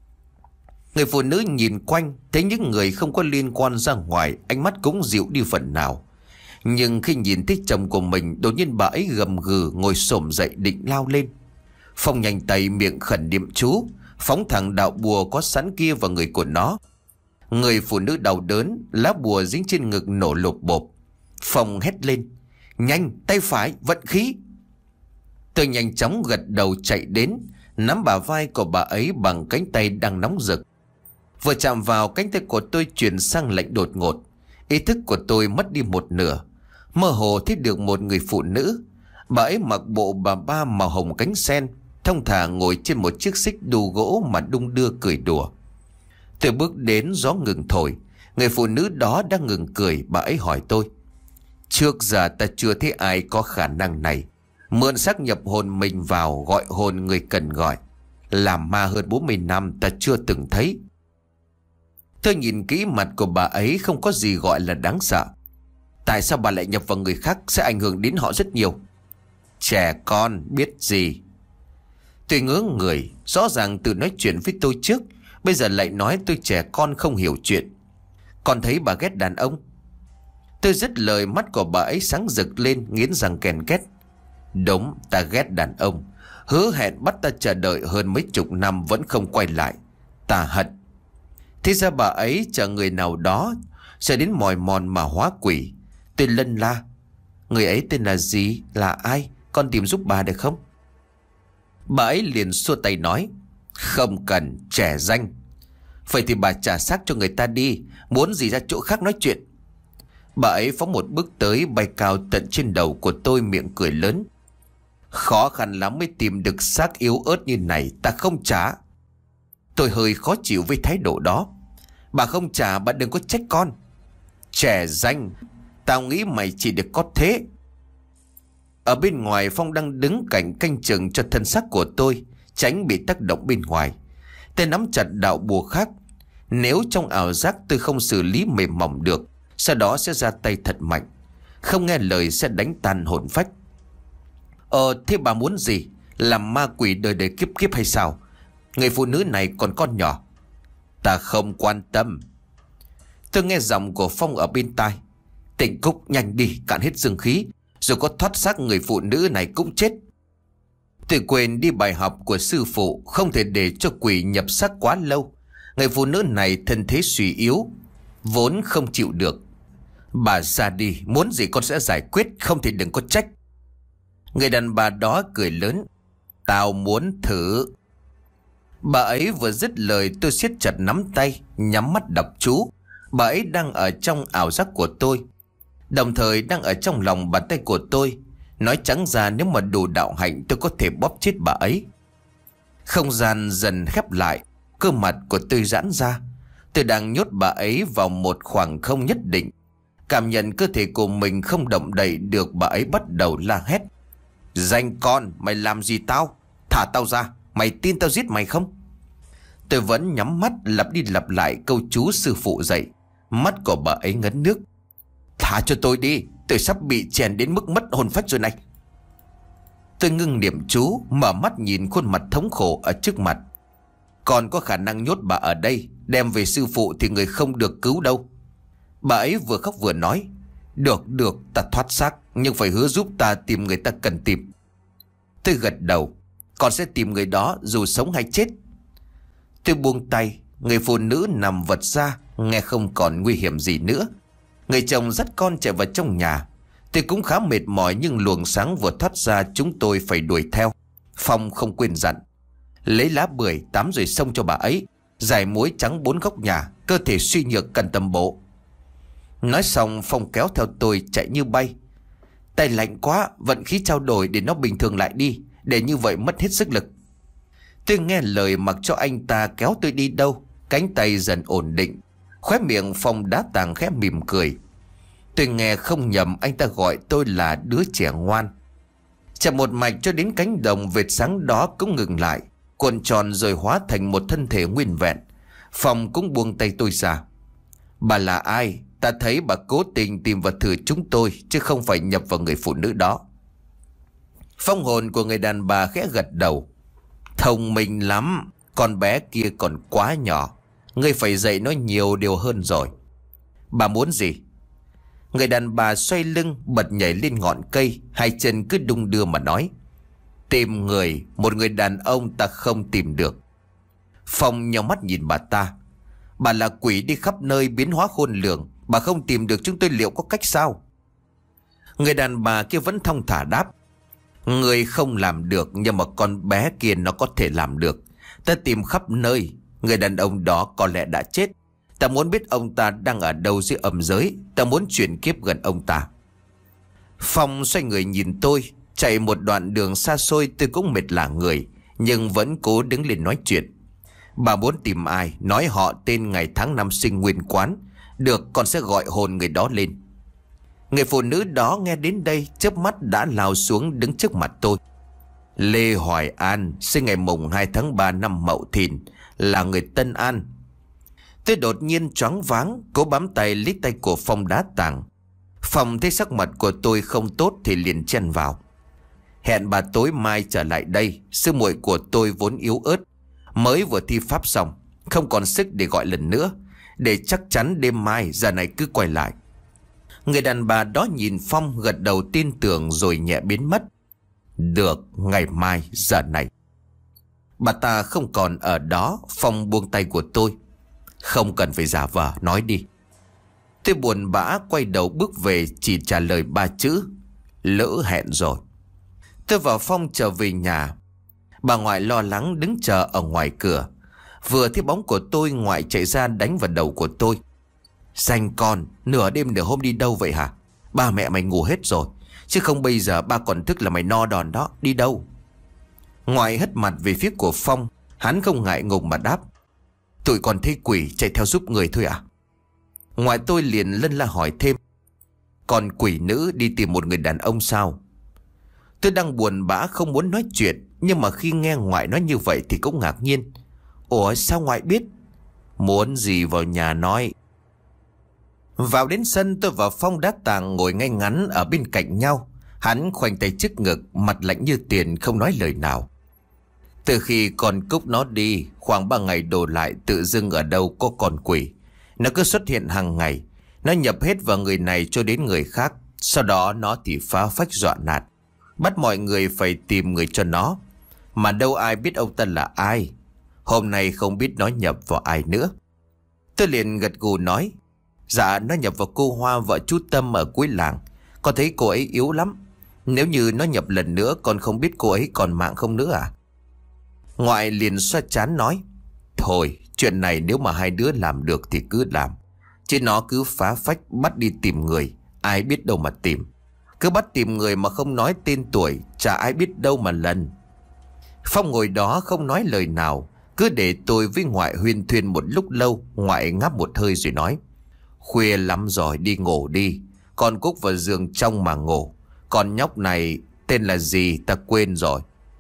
Người phụ nữ nhìn quanh, thấy những người không có liên quan ra ngoài, ánh mắt cũng dịu đi phần nào. Nhưng khi nhìn thấy chồng của mình, đột nhiên bà ấy gầm gừ ngồi xổm dậy định lao lên. Phong nhanh tay, miệng khẩn niệm chú, phóng thẳng đạo bùa có sẵn kia vào người của nó. Người phụ nữ đau đớn, lá bùa dính trên ngực nổ lột bột. Phong hét lên: Nhanh, tay phải, vận khí. Tôi nhanh chóng gật đầu chạy đến, nắm bả vai của bà ấy bằng cánh tay đang nóng rực. Vừa chạm vào, cánh tay của tôi chuyển sang lạnh đột ngột. Ý thức của tôi mất đi một nửa. Mơ hồ thấy được một người phụ nữ. Bà ấy mặc bộ bà ba màu hồng cánh sen, thong thả ngồi trên một chiếc xích đu gỗ mà đung đưa cười đùa. Tôi bước đến, gió ngừng thổi. Người phụ nữ đó đang ngừng cười. Bà ấy hỏi tôi: Trước giờ ta chưa thấy ai có khả năng này. Mượn xác nhập hồn mình vào gọi hồn người cần gọi. Làm ma hơn bốn mươi năm ta chưa từng thấy. Tôi nhìn kỹ mặt của bà ấy không có gì gọi là đáng sợ. Tại sao bà lại nhập vào người khác sẽ ảnh hưởng đến họ rất nhiều? Trẻ con biết gì. Tôi ngớ người. Rõ ràng tự nói chuyện với tôi trước, bây giờ lại nói tôi trẻ con không hiểu chuyện. Còn thấy bà ghét đàn ông. Tôi dứt lời, mắt của bà ấy sáng rực lên, nghiến răng ken két. Đúng, ta ghét đàn ông. Hứa hẹn bắt ta chờ đợi hơn mấy chục năm vẫn không quay lại. Ta hận. Thế ra bà ấy chờ người nào đó, chờ đến mỏi mòn mà hóa quỷ. Tôi lân la. Người ấy tên là gì? Là ai? Con tìm giúp bà được không? Bà ấy liền xua tay nói. Không cần, trẻ danh. Vậy thì bà trả xác cho người ta đi. Muốn gì ra chỗ khác nói chuyện. Bà ấy phóng một bước tới, bay cao tận trên đầu của tôi, miệng cười lớn. Khó khăn lắm mới tìm được xác yếu ớt như này, ta không trả. Tôi hơi khó chịu với thái độ đó. Bà không trả, bà đừng có trách con. Trẻ danh, tao nghĩ mày chỉ được có thế. Ở bên ngoài, Phong đang đứng cạnh canh chừng cho thân xác của tôi, tránh bị tác động bên ngoài. Tôi nắm chặt đạo bùa khác. Nếu trong ảo giác tôi không xử lý mềm mỏng được, sau đó sẽ ra tay thật mạnh. Không nghe lời sẽ đánh tan hồn phách. Ờ thế bà muốn gì? Làm ma quỷ đời đời kiếp kiếp hay sao? Người phụ nữ này còn con nhỏ. Ta không quan tâm. Tôi nghe giọng của Phong ở bên tai. Tỉnh Cúc, nhanh đi, cạn hết dương khí, rồi có thoát xác người phụ nữ này cũng chết. Tôi quên đi bài học của sư phụ, không thể để cho quỷ nhập xác quá lâu. Người phụ nữ này thân thế suy yếu, vốn không chịu được. Bà ra đi, muốn gì con sẽ giải quyết, không thì đừng có trách. Người đàn bà đó cười lớn. Tao muốn thử. Bà ấy vừa dứt lời, tôi siết chặt nắm tay, nhắm mắt đọc chú. Bà ấy đang ở trong ảo giác của tôi, đồng thời đang ở trong lòng bàn tay của tôi. Nói trắng ra, nếu mà đủ đạo hạnh, tôi có thể bóp chết bà ấy. Không gian dần khép lại, cơ mặt của tôi giãn ra. Tôi đang nhốt bà ấy vào một khoảng không nhất định. Cảm nhận cơ thể của mình không động đậy được, bà ấy bắt đầu la hét. Danh con, mày làm gì tao? Thả tao ra, mày tin tao giết mày không? Tôi vẫn nhắm mắt lặp đi lặp lại câu chú sư phụ dạy. Mắt của bà ấy ngấn nước. Thả cho tôi đi, tôi sắp bị chèn đến mức mất hồn phách rồi này. Tôi ngưng niệm chú, mở mắt nhìn khuôn mặt thống khổ ở trước mặt. Còn có khả năng nhốt bà ở đây, đem về sư phụ thì người không được cứu đâu. Bà ấy vừa khóc vừa nói. Được, được, ta thoát xác, nhưng phải hứa giúp ta tìm người ta cần tìm. Tôi gật đầu. Con sẽ tìm người đó dù sống hay chết. Tôi buông tay. Người phụ nữ nằm vật ra, nghe không còn nguy hiểm gì nữa. Người chồng dắt con chạy vào trong nhà. Tôi cũng khá mệt mỏi, nhưng luồng sáng vừa thoát ra, chúng tôi phải đuổi theo. Phong không quên dặn. Lấy lá bưởi tắm rồi xông cho bà ấy, giải muối trắng bốn góc nhà, cơ thể suy nhược cần tầm bộ. Nói xong, Phong kéo theo tôi chạy như bay. Tay lạnh quá, vận khí trao đổi để nó bình thường lại đi, để như vậy mất hết sức lực. Tôi nghe lời mặc cho anh ta kéo tôi đi đâu. Cánh tay dần ổn định, khóe miệng Phong đá tàng khẽ mỉm cười. Tôi nghe không nhầm, anh ta gọi tôi là đứa trẻ ngoan. Chạy một mạch cho đến cánh đồng, vệt sáng đó cũng ngừng lại, cuộn tròn rồi hóa thành một thân thể nguyên vẹn. Phong cũng buông tay tôi ra. Bà là ai? Ta thấy bà cố tình tìm vào thử chúng tôi, chứ không phải nhập vào người phụ nữ đó. Phong hồn của người đàn bà khẽ gật đầu. Thông minh lắm, con bé kia còn quá nhỏ, ngươi phải dạy nó nhiều điều hơn rồi. Bà muốn gì? Người đàn bà xoay lưng, bật nhảy lên ngọn cây, hai chân cứ đung đưa mà nói. Tìm người, một người đàn ông ta không tìm được. Phong nhíu mắt nhìn bà ta. Bà là quỷ đi khắp nơi biến hóa khôn lường, bà không tìm được chúng tôi liệu có cách sao? Người đàn bà kia vẫn thong thả đáp. Người không làm được, nhưng mà con bé kia nó có thể làm được. Ta tìm khắp nơi, người đàn ông đó có lẽ đã chết. Ta muốn biết ông ta đang ở đâu dưới âm giới. Ta muốn chuyển kiếp gần ông ta. Phong xoay người nhìn tôi. Chạy một đoạn đường xa xôi, tôi cũng mệt lả người, nhưng vẫn cố đứng lên nói chuyện. Bà muốn tìm ai, nói họ, tên, ngày tháng năm sinh, nguyên quán. Được, con sẽ gọi hồn người đó lên. Người phụ nữ đó nghe đến đây chớp mắt đã lao xuống đứng trước mặt tôi. Lê Hoài An, sinh ngày mùng hai tháng ba năm Mậu Thìn, là người Tân An. Tôi đột nhiên choáng váng, cố bám tay lấy tay của Phong đá tàng. Phong thấy sắc mặt của tôi không tốt thì liền chen vào. Hẹn bà tối mai trở lại đây, sư muội của tôi vốn yếu ớt, mới vừa thi pháp xong, không còn sức để gọi lần nữa, để chắc chắn đêm mai giờ này cứ quay lại. Người đàn bà đó nhìn Phong gật đầu tin tưởng rồi nhẹ biến mất. Được, ngày mai giờ này. Bà ta không còn ở đó. Phong buông tay của tôi. Không cần phải giả vờ, nói đi. Tôi buồn bã quay đầu bước về, chỉ trả lời ba chữ: lỡ hẹn rồi. Tôi và Phong trở về nhà. Bà ngoại lo lắng đứng chờ ở ngoài cửa. Vừa thấy bóng của tôi, ngoại chạy ra đánh vào đầu của tôi. Danh con, nửa đêm nửa hôm đi đâu vậy hả? Ba mẹ mày ngủ hết rồi, chứ không bây giờ ba còn thức là mày no đòn đó. Đi đâu? Ngoại hất mặt về phía của Phong. Hắn không ngại ngùng mà đáp: tụi còn thấy quỷ chạy theo giúp người thôi à? Ngoại tôi liền lân la hỏi thêm: còn quỷ nữ đi tìm một người đàn ông sao? Tôi đang buồn bã không muốn nói chuyện, nhưng mà khi nghe ngoại nói như vậy thì cũng ngạc nhiên. Ủa sao ngoại biết? Muốn gì vào nhà nói. Vào đến sân, tôi và Phong đá tàng ngồi ngay ngắn ở bên cạnh nhau. Hắn khoanh tay trước ngực, mặt lạnh như tiền, không nói lời nào. Từ khi con Cúc nó đi, khoảng ba ngày đổ lại, tự dưng ở đâu có con quỷ. Nó cứ xuất hiện hàng ngày. Nó nhập hết vào người này cho đến người khác. Sau đó nó thì phá phách dọa nạt, bắt mọi người phải tìm người cho nó. Mà đâu ai biết ông ta là ai. Hôm nay không biết nó nhập vào ai nữa. Tôi liền gật gù nói: dạ, nó nhập vào cô Hoa, vợ chú Tâm ở cuối làng. Con thấy cô ấy yếu lắm. Nếu như nó nhập lần nữa, con không biết cô ấy còn mạng không nữa à? Ngoại liền xoa trán nói: thôi, chuyện này nếu mà hai đứa làm được thì cứ làm. Chứ nó cứ phá phách bắt đi tìm người, ai biết đâu mà tìm. Cứ bắt tìm người mà không nói tên tuổi, chả ai biết đâu mà lần. Phong ngồi đó không nói lời nào, cứ để tôi với ngoại huyên thuyên một lúc lâu. Ngoại ngáp một hơi rồi nói: khuya lắm rồi, đi ngủ đi. Con Cúc vào giường trong mà ngủ. Con nhóc này tên là gì ta quên rồi.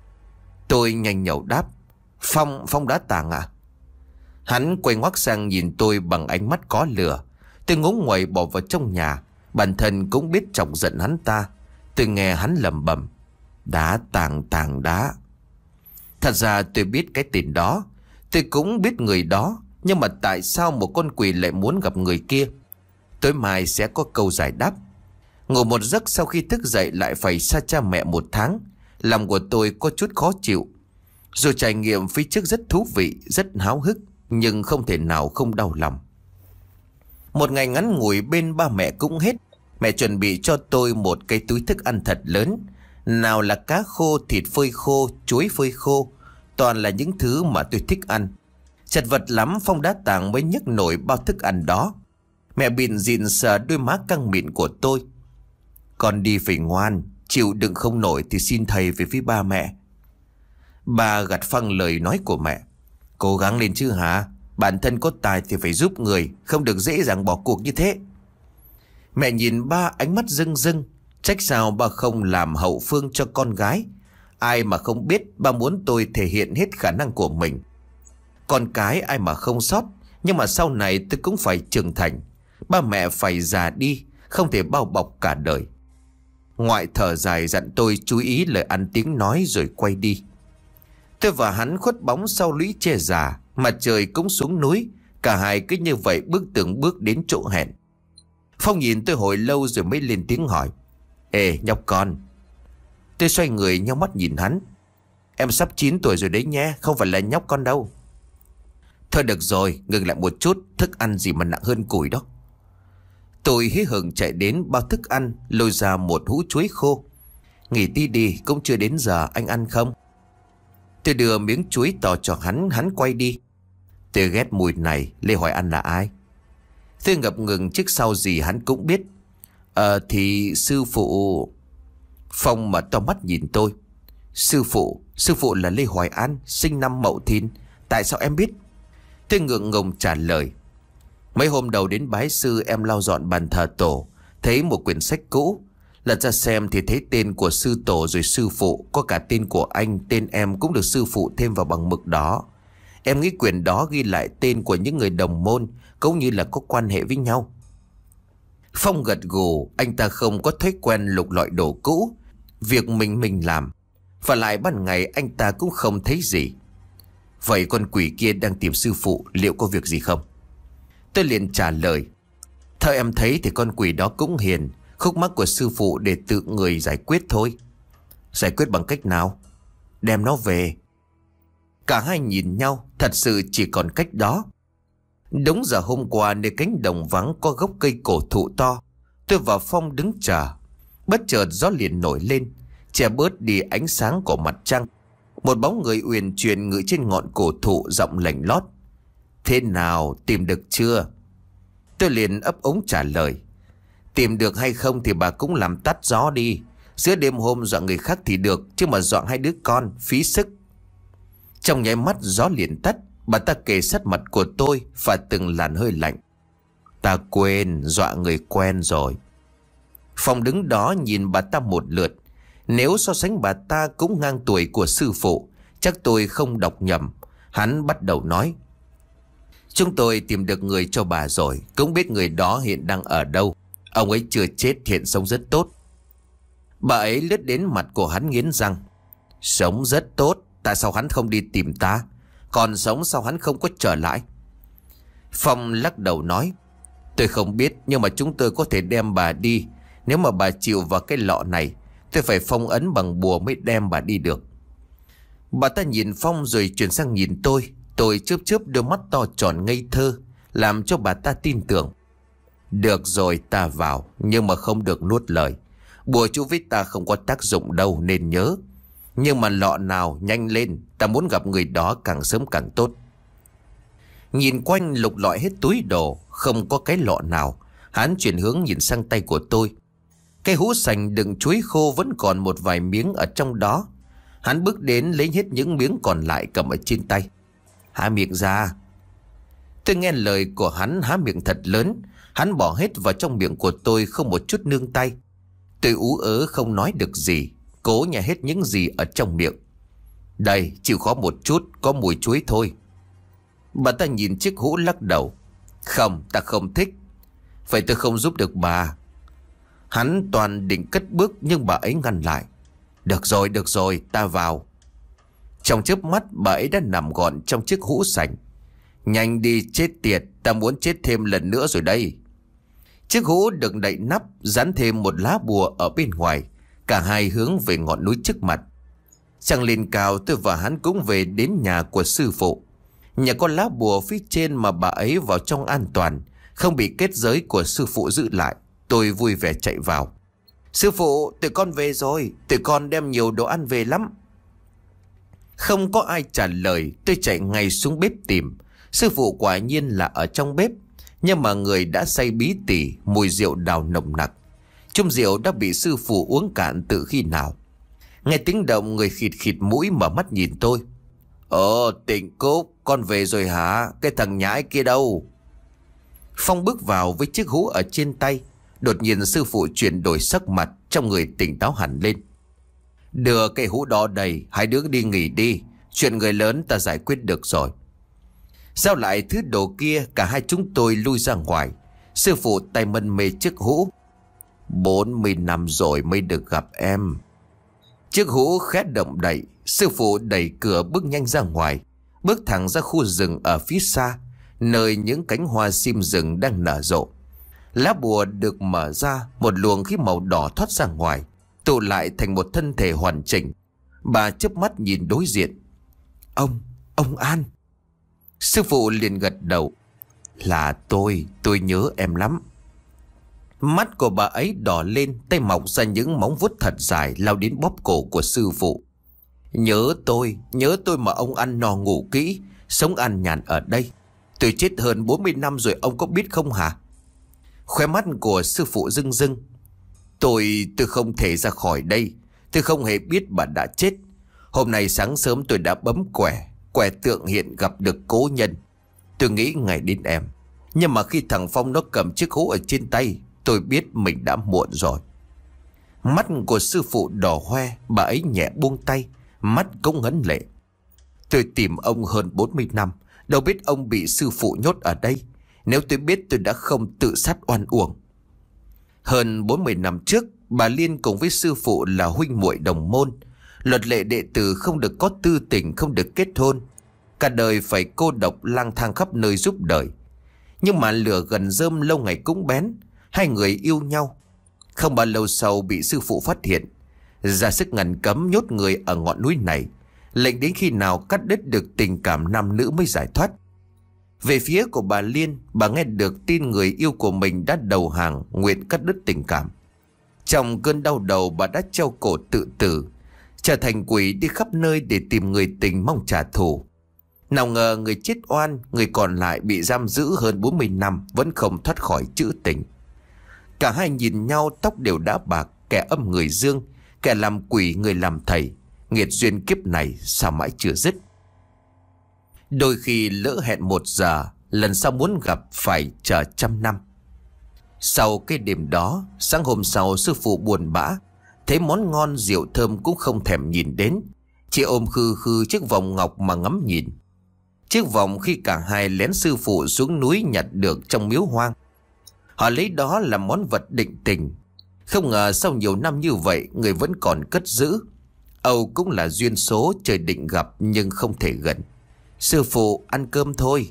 Tôi nhanh nhẩu đáp: Phong, Phong đá tàng à? Hắn quay ngoắt sang nhìn tôi bằng ánh mắt có lửa. Tôi ngúng nguậy bỏ vào trong nhà. Bản thân cũng biết chọc giận hắn ta. Tôi nghe hắn lẩm bẩm: đá tàng tàng đá. Thật ra tôi biết cái tên đó, tôi cũng biết người đó. Nhưng mà tại sao một con quỷ lại muốn gặp người kia? Tối mai sẽ có câu giải đáp. Ngủ một giấc, sau khi thức dậy lại phải xa cha mẹ một tháng. Lòng của tôi có chút khó chịu. Dù trải nghiệm phía trước rất thú vị, rất háo hức, nhưng không thể nào không đau lòng. Một ngày ngắn ngủi bên ba mẹ cũng hết. Mẹ chuẩn bị cho tôi một cái túi thức ăn thật lớn. Nào là cá khô, thịt phơi khô, chuối phơi khô. Toàn là những thứ mà tôi thích ăn. Chật vật lắm Phong đá tàng mới nhấc nổi bao thức ăn đó. Mẹ bịn dịn sờ đôi má căng mịn của tôi: con đi phải ngoan, chịu đựng không nổi thì xin thầy về phía ba mẹ. Bà gạt phăng lời nói của mẹ: cố gắng lên chứ hả? Bản thân có tài thì phải giúp người, không được dễ dàng bỏ cuộc như thế. Mẹ nhìn ba ánh mắt rưng rưng. Trách sao ba không làm hậu phương cho con gái. Ai mà không biết ba muốn tôi thể hiện hết khả năng của mình. Con cái ai mà không sót. Nhưng mà sau này tôi cũng phải trưởng thành. Ba mẹ phải già đi, không thể bao bọc cả đời. Ngoại thở dài dặn tôi chú ý lời ăn tiếng nói rồi quay đi. Tôi và hắn khuất bóng sau lũy tre già. Mặt trời cũng xuống núi. Cả hai cứ như vậy bước từng bước đến chỗ hẹn. Phong nhìn tôi hồi lâu rồi mới lên tiếng hỏi: ê nhóc con. Tôi xoay người nhau mắt nhìn hắn: em sắp chín tuổi rồi đấy nhé, không phải là nhóc con đâu. Thôi được rồi, ngừng lại một chút. Thức ăn gì mà nặng hơn củi đó. Tôi hí hửng chạy đến bao thức ăn, lôi ra một hũ chuối khô. Nghỉ tí đi, cũng chưa đến giờ, anh ăn không? Tôi đưa miếng chuối to cho hắn. Hắn quay đi. Tôi ghét mùi này. Lê Hoài An là ai? Tôi ngập ngừng trước sau gì hắn cũng biết. Ờ thì sư phụ. Phong mà to mắt nhìn tôi: sư phụ? Sư phụ là Lê Hoài An, sinh năm Mậu Thìn. Tại sao em biết? Tôi ngượng ngùng trả lời: mấy hôm đầu đến bái sư em lau dọn bàn thờ tổ, thấy một quyển sách cũ. Lật ra xem thì thấy tên của sư tổ rồi sư phụ, có cả tên của anh, tên em cũng được sư phụ thêm vào bằng mực đỏ. Em nghĩ quyển đó ghi lại tên của những người đồng môn, cũng như là có quan hệ với nhau. Phong gật gù, anh ta không có thói quen lục lọi đồ cũ. Việc mình mình làm. Và lại ban ngày anh ta cũng không thấy gì. Vậy con quỷ kia đang tìm sư phụ, liệu có việc gì không? Tôi liền trả lời. Theo em thấy thì con quỷ đó cũng hiền. Khúc mắc của sư phụ để tự người giải quyết thôi. Giải quyết bằng cách nào? Đem nó về. Cả hai nhìn nhau, thật sự chỉ còn cách đó. Đúng giờ hôm qua nơi cánh đồng vắng có gốc cây cổ thụ to. Tôi và Phong đứng chờ. Bất chợt gió liền nổi lên, che bớt đi ánh sáng của mặt trăng. Một bóng người uyển chuyển ngự trên ngọn cổ thụ, giọng lạnh lót. Thế nào, tìm được chưa? Tôi liền ấp ống trả lời. Tìm được hay không thì bà cũng làm tắt gió đi. Giữa đêm hôm dọa người khác thì được, chứ mà dọa hai đứa con phí sức. Trong nháy mắt gió liền tắt. Bà ta kề sát mặt của tôi và từng làn hơi lạnh. Ta quên, dọa người quen rồi. Phong đứng đó nhìn bà ta một lượt. Nếu so sánh bà ta cũng ngang tuổi của sư phụ, chắc tôi không đọc nhầm. Hắn bắt đầu nói. Chúng tôi tìm được người cho bà rồi, cũng biết người đó hiện đang ở đâu. Ông ấy chưa chết, hiện sống rất tốt. Bà ấy lướt đến mặt của hắn nghiến răng. Sống rất tốt, tại sao hắn không đi tìm ta? Còn sống sao hắn không có trở lại? Phong lắc đầu nói. Tôi không biết, nhưng mà chúng tôi có thể đem bà đi. Nếu mà bà chịu vào cái lọ này, tôi phải phong ấn bằng bùa mới đem bà đi được. Bà ta nhìn Phong rồi chuyển sang nhìn tôi. Tôi chớp chớp đôi mắt to tròn ngây thơ, làm cho bà ta tin tưởng. Được rồi, ta vào, nhưng mà không được nuốt lời. Bùa chú với ta không có tác dụng đâu nên nhớ. Nhưng mà lọ nào, nhanh lên, ta muốn gặp người đó càng sớm càng tốt. Nhìn quanh lục lọi hết túi đồ, không có cái lọ nào. Hắn chuyển hướng nhìn sang tay của tôi. Cái hũ sành đựng chuối khô vẫn còn một vài miếng ở trong đó. Hắn bước đến lấy hết những miếng còn lại cầm ở trên tay. Há miệng ra. Tôi nghe lời của hắn, há miệng thật lớn. Hắn bỏ hết vào trong miệng của tôi không một chút nương tay. Tôi ú ớ không nói được gì, cố nhả hết những gì ở trong miệng. Đây, chịu khó một chút, có mùi chuối thôi. Bà ta nhìn chiếc hũ lắc đầu. Không, ta không thích. Vậy tôi không giúp được bà. Hắn toàn định cất bước nhưng bà ấy ngăn lại. Được rồi, được rồi, ta vào. Trong chớp mắt bà ấy đã nằm gọn trong chiếc hũ sành. Nhanh đi chết tiệt, ta muốn chết thêm lần nữa rồi đây. Chiếc hũ được đậy nắp, dán thêm một lá bùa ở bên ngoài. Cả hai hướng về ngọn núi trước mặt. Trăng lên cao, tôi và hắn cũng về đến nhà của sư phụ. Nhà có lá bùa phía trên mà bà ấy vào trong an toàn, không bị kết giới của sư phụ giữ lại. Tôi vui vẻ chạy vào. Sư phụ, tụi con về rồi, tụi con đem nhiều đồ ăn về lắm. Không có ai trả lời, tôi chạy ngay xuống bếp tìm. Sư phụ quả nhiên là ở trong bếp, nhưng mà người đã say bí tỉ, mùi rượu đào nồng nặc. Chung rượu đã bị sư phụ uống cạn từ khi nào. Nghe tiếng động, người khịt khịt mũi mở mắt nhìn tôi. Ồ, Tịnh Cúc, con về rồi hả? Cái thằng nhãi kia đâu? Phong bước vào với chiếc hũ ở trên tay. Đột nhiên sư phụ chuyển đổi sắc mặt, trong người tỉnh táo hẳn lên. Đưa cái hũ đó đầy, hai đứa đi nghỉ đi. Chuyện người lớn ta giải quyết được rồi. Giao lại thứ đồ kia, cả hai chúng tôi lui ra ngoài. Sư phụ tay mân mê chiếc hũ. Bốn mươi năm rồi mới được gặp em. Chiếc hũ khét động đậy. Sư phụ đẩy cửa bước nhanh ra ngoài, bước thẳng ra khu rừng ở phía xa, nơi những cánh hoa sim rừng đang nở rộ. Lá bùa được mở ra, một luồng khí màu đỏ thoát ra ngoài, tụ lại thành một thân thể hoàn chỉnh. Bà chớp mắt nhìn đối diện. Ông, ông An. Sư phụ liền gật đầu. Là tôi, tôi nhớ em lắm. Mắt của bà ấy đỏ lên, tay mọc ra những móng vuốt thật dài lao đến bóp cổ của sư phụ. Nhớ tôi, nhớ tôi mà ông ăn no ngủ kỹ, sống an nhàn ở đây. Tôi chết hơn bốn mươi năm rồi, ông có biết không hả? Khóe mắt của sư phụ rưng rưng. Tôi, tôi không thể ra khỏi đây. Tôi không hề biết bà đã chết. Hôm nay sáng sớm tôi đã bấm quẻ, quẻ tượng hiện gặp được cố nhân. Tôi nghĩ ngày đến em. Nhưng mà khi thằng Phong nó cầm chiếc hũ ở trên tay, tôi biết mình đã muộn rồi. Mắt của sư phụ đỏ hoe, bà ấy nhẹ buông tay, mắt cũng ngấn lệ. Tôi tìm ông hơn bốn mươi năm, đâu biết ông bị sư phụ nhốt ở đây. Nếu tôi biết tôi đã không tự sát oan uổng. Hơn bốn mươi năm trước, bà Liên cùng với sư phụ là huynh muội đồng môn. Luật lệ đệ tử không được có tư tình, không được kết hôn. Cả đời phải cô độc lang thang khắp nơi giúp đời. Nhưng mà lửa gần rơm lâu ngày cũng bén. Hai người yêu nhau. Không bao lâu sau bị sư phụ phát hiện, ra sức ngăn cấm nhốt người ở ngọn núi này, lệnh đến khi nào cắt đứt được tình cảm nam nữ mới giải thoát. Về phía của bà Liên, bà nghe được tin người yêu của mình đã đầu hàng, nguyện cắt đứt tình cảm. Trong cơn đau đầu, bà đã treo cổ tự tử, trở thành quỷ đi khắp nơi để tìm người tình mong trả thù. Nào ngờ người chết oan, người còn lại bị giam giữ hơn bốn mươi năm vẫn không thoát khỏi chữ tình. Cả hai nhìn nhau, tóc đều đã bạc, kẻ âm người dương, kẻ làm quỷ người làm thầy. Nghiệt duyên kiếp này sao mãi chưa dứt. Đôi khi lỡ hẹn một giờ, lần sau muốn gặp phải chờ trăm năm. Sau cái đêm đó, sáng hôm sau sư phụ buồn bã, thấy món ngon rượu thơm cũng không thèm nhìn đến, chỉ ôm khư khư chiếc vòng ngọc mà ngắm nhìn. Chiếc vòng khi cả hai lén sư phụ xuống núi nhặt được trong miếu hoang. Họ lấy đó làm món vật định tình. Không ngờ sau nhiều năm như vậy, người vẫn còn cất giữ. Âu cũng là duyên số, trời định gặp nhưng không thể gần. Sư phụ, ăn cơm thôi.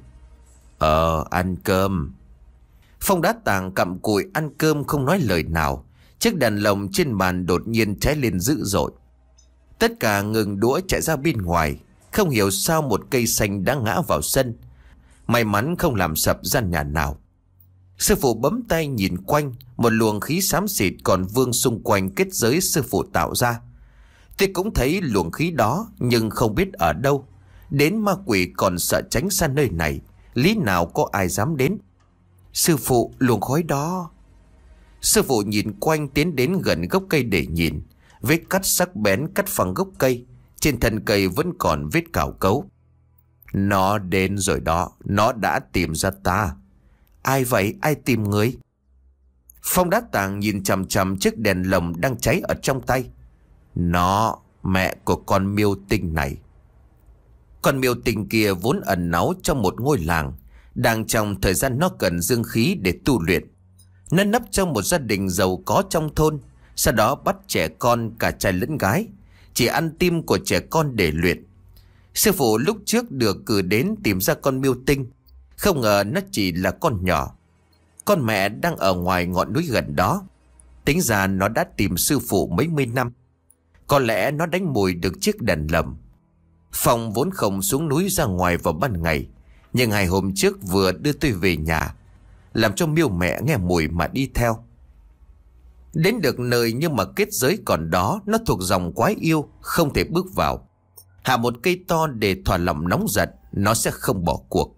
Ờ, ăn cơm. Phong đá tàng cặm cụi ăn cơm không nói lời nào. Chiếc đèn lồng trên bàn đột nhiên cháy lên dữ dội. Tất cả ngừng đũa chạy ra bên ngoài. Không hiểu sao một cây xanh đã ngã vào sân. May mắn không làm sập gian nhà nào. Sư phụ bấm tay nhìn quanh, một luồng khí xám xịt còn vương xung quanh kết giới sư phụ tạo ra. Tôi cũng thấy luồng khí đó, nhưng không biết ở đâu. Đến ma quỷ còn sợ tránh xa nơi này, lý nào có ai dám đến. Sư phụ, luồng khói đó. Sư phụ nhìn quanh, tiến đến gần gốc cây để nhìn. Vết cắt sắc bén cắt phăng gốc cây. Trên thân cây vẫn còn vết cào cấu. Nó đến rồi đó, nó đã tìm ra ta. Ai vậy, ai tìm người? Phong đá tàng nhìn chằm chằm chiếc đèn lồng đang cháy ở trong tay. Nó, mẹ của con miêu tinh này. Con miêu tinh kia vốn ẩn náu trong một ngôi làng. Đang trong thời gian nó cần dương khí để tu luyện. Nó nấp trong một gia đình giàu có trong thôn. Sau đó bắt trẻ con cả trai lẫn gái, chỉ ăn tim của trẻ con để luyện. Sư phụ lúc trước được cử đến tìm ra con miêu tinh. Không ngờ nó chỉ là con nhỏ. Con mẹ đang ở ngoài ngọn núi gần đó. Tính ra nó đã tìm sư phụ mấy mươi năm. Có lẽ nó đánh mùi được chiếc đèn lồng. Phong vốn không xuống núi ra ngoài vào ban ngày, nhưng hai hôm trước vừa đưa tôi về nhà, làm cho miêu mẹ nghe mùi mà đi theo. Đến được nơi nhưng mà kết giới còn đó, nó thuộc dòng quái yêu, không thể bước vào. Hạ một cây to để thỏa lòng nóng giận, nó sẽ không bỏ cuộc.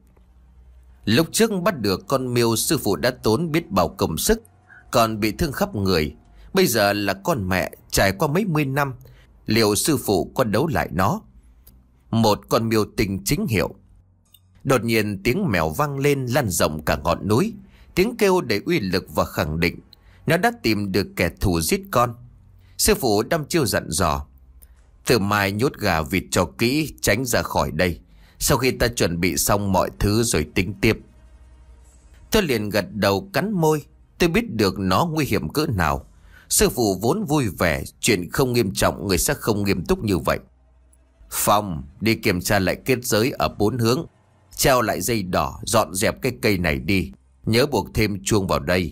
Lúc trước bắt được con miêu, sư phụ đã tốn biết bao công sức, còn bị thương khắp người. Bây giờ là con mẹ, trải qua mấy mươi năm, liệu sư phụ có đấu lại nó? Một con miêu tinh chính hiệu. Đột nhiên tiếng mèo vang lên lan rộng cả ngọn núi. Tiếng kêu đầy uy lực và khẳng định nó đã tìm được kẻ thù giết con. Sư phụ đăm chiêu dặn dò: từ mai nhốt gà vịt cho kỹ, tránh ra khỏi đây. Sau khi ta chuẩn bị xong mọi thứ rồi tính tiếp. Tôi liền gật đầu cắn môi. Tôi biết được nó nguy hiểm cỡ nào. Sư phụ vốn vui vẻ, chuyện không nghiêm trọng người sẽ không nghiêm túc như vậy. Phong, đi kiểm tra lại kết giới ở bốn hướng, treo lại dây đỏ, dọn dẹp cái cây này đi. Nhớ buộc thêm chuông vào đây.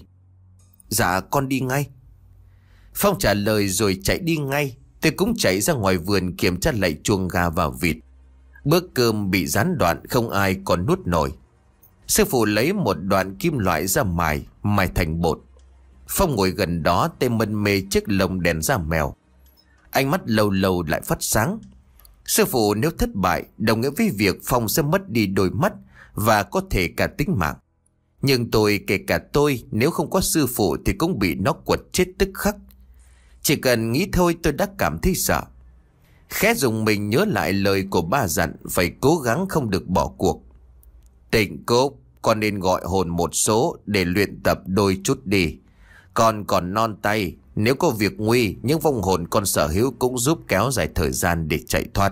Dạ con đi ngay. Phong trả lời rồi chạy đi ngay. Tôi cũng chạy ra ngoài vườn kiểm tra lại chuông gà và vịt. Bữa cơm bị gián đoạn, không ai còn nuốt nổi. Sư phụ lấy một đoạn kim loại ra mài, mài thành bột. Phong ngồi gần đó, tay mân mê chiếc lồng đèn da mèo. Ánh mắt lâu lâu lại phát sáng. Sư phụ nếu thất bại, đồng nghĩa với việc Phong sẽ mất đi đôi mắt và có thể cả tính mạng. Nhưng tôi, kể cả tôi, nếu không có sư phụ thì cũng bị nó quật chết tức khắc. Chỉ cần nghĩ thôi tôi đã cảm thấy sợ. Khẽ dùng mình nhớ lại lời của ba dặn, phải cố gắng không được bỏ cuộc. Tịnh Cốp, con nên gọi hồn một số để luyện tập đôi chút đi. Con còn non tay, nếu có việc nguy, những vong hồn con sở hữu cũng giúp kéo dài thời gian để chạy thoát.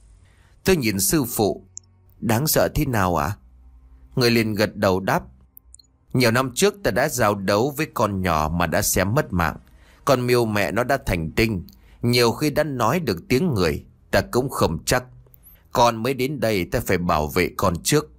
Tôi nhìn sư phụ. Đáng sợ thế nào ạ? À? Người liền gật đầu đáp. Nhiều năm trước ta đã giao đấu với con nhỏ mà đã xém mất mạng. Con miêu mẹ nó đã thành tinh, nhiều khi đã nói được tiếng người. Ta cũng không chắc. Con mới đến đây, ta phải bảo vệ con trước.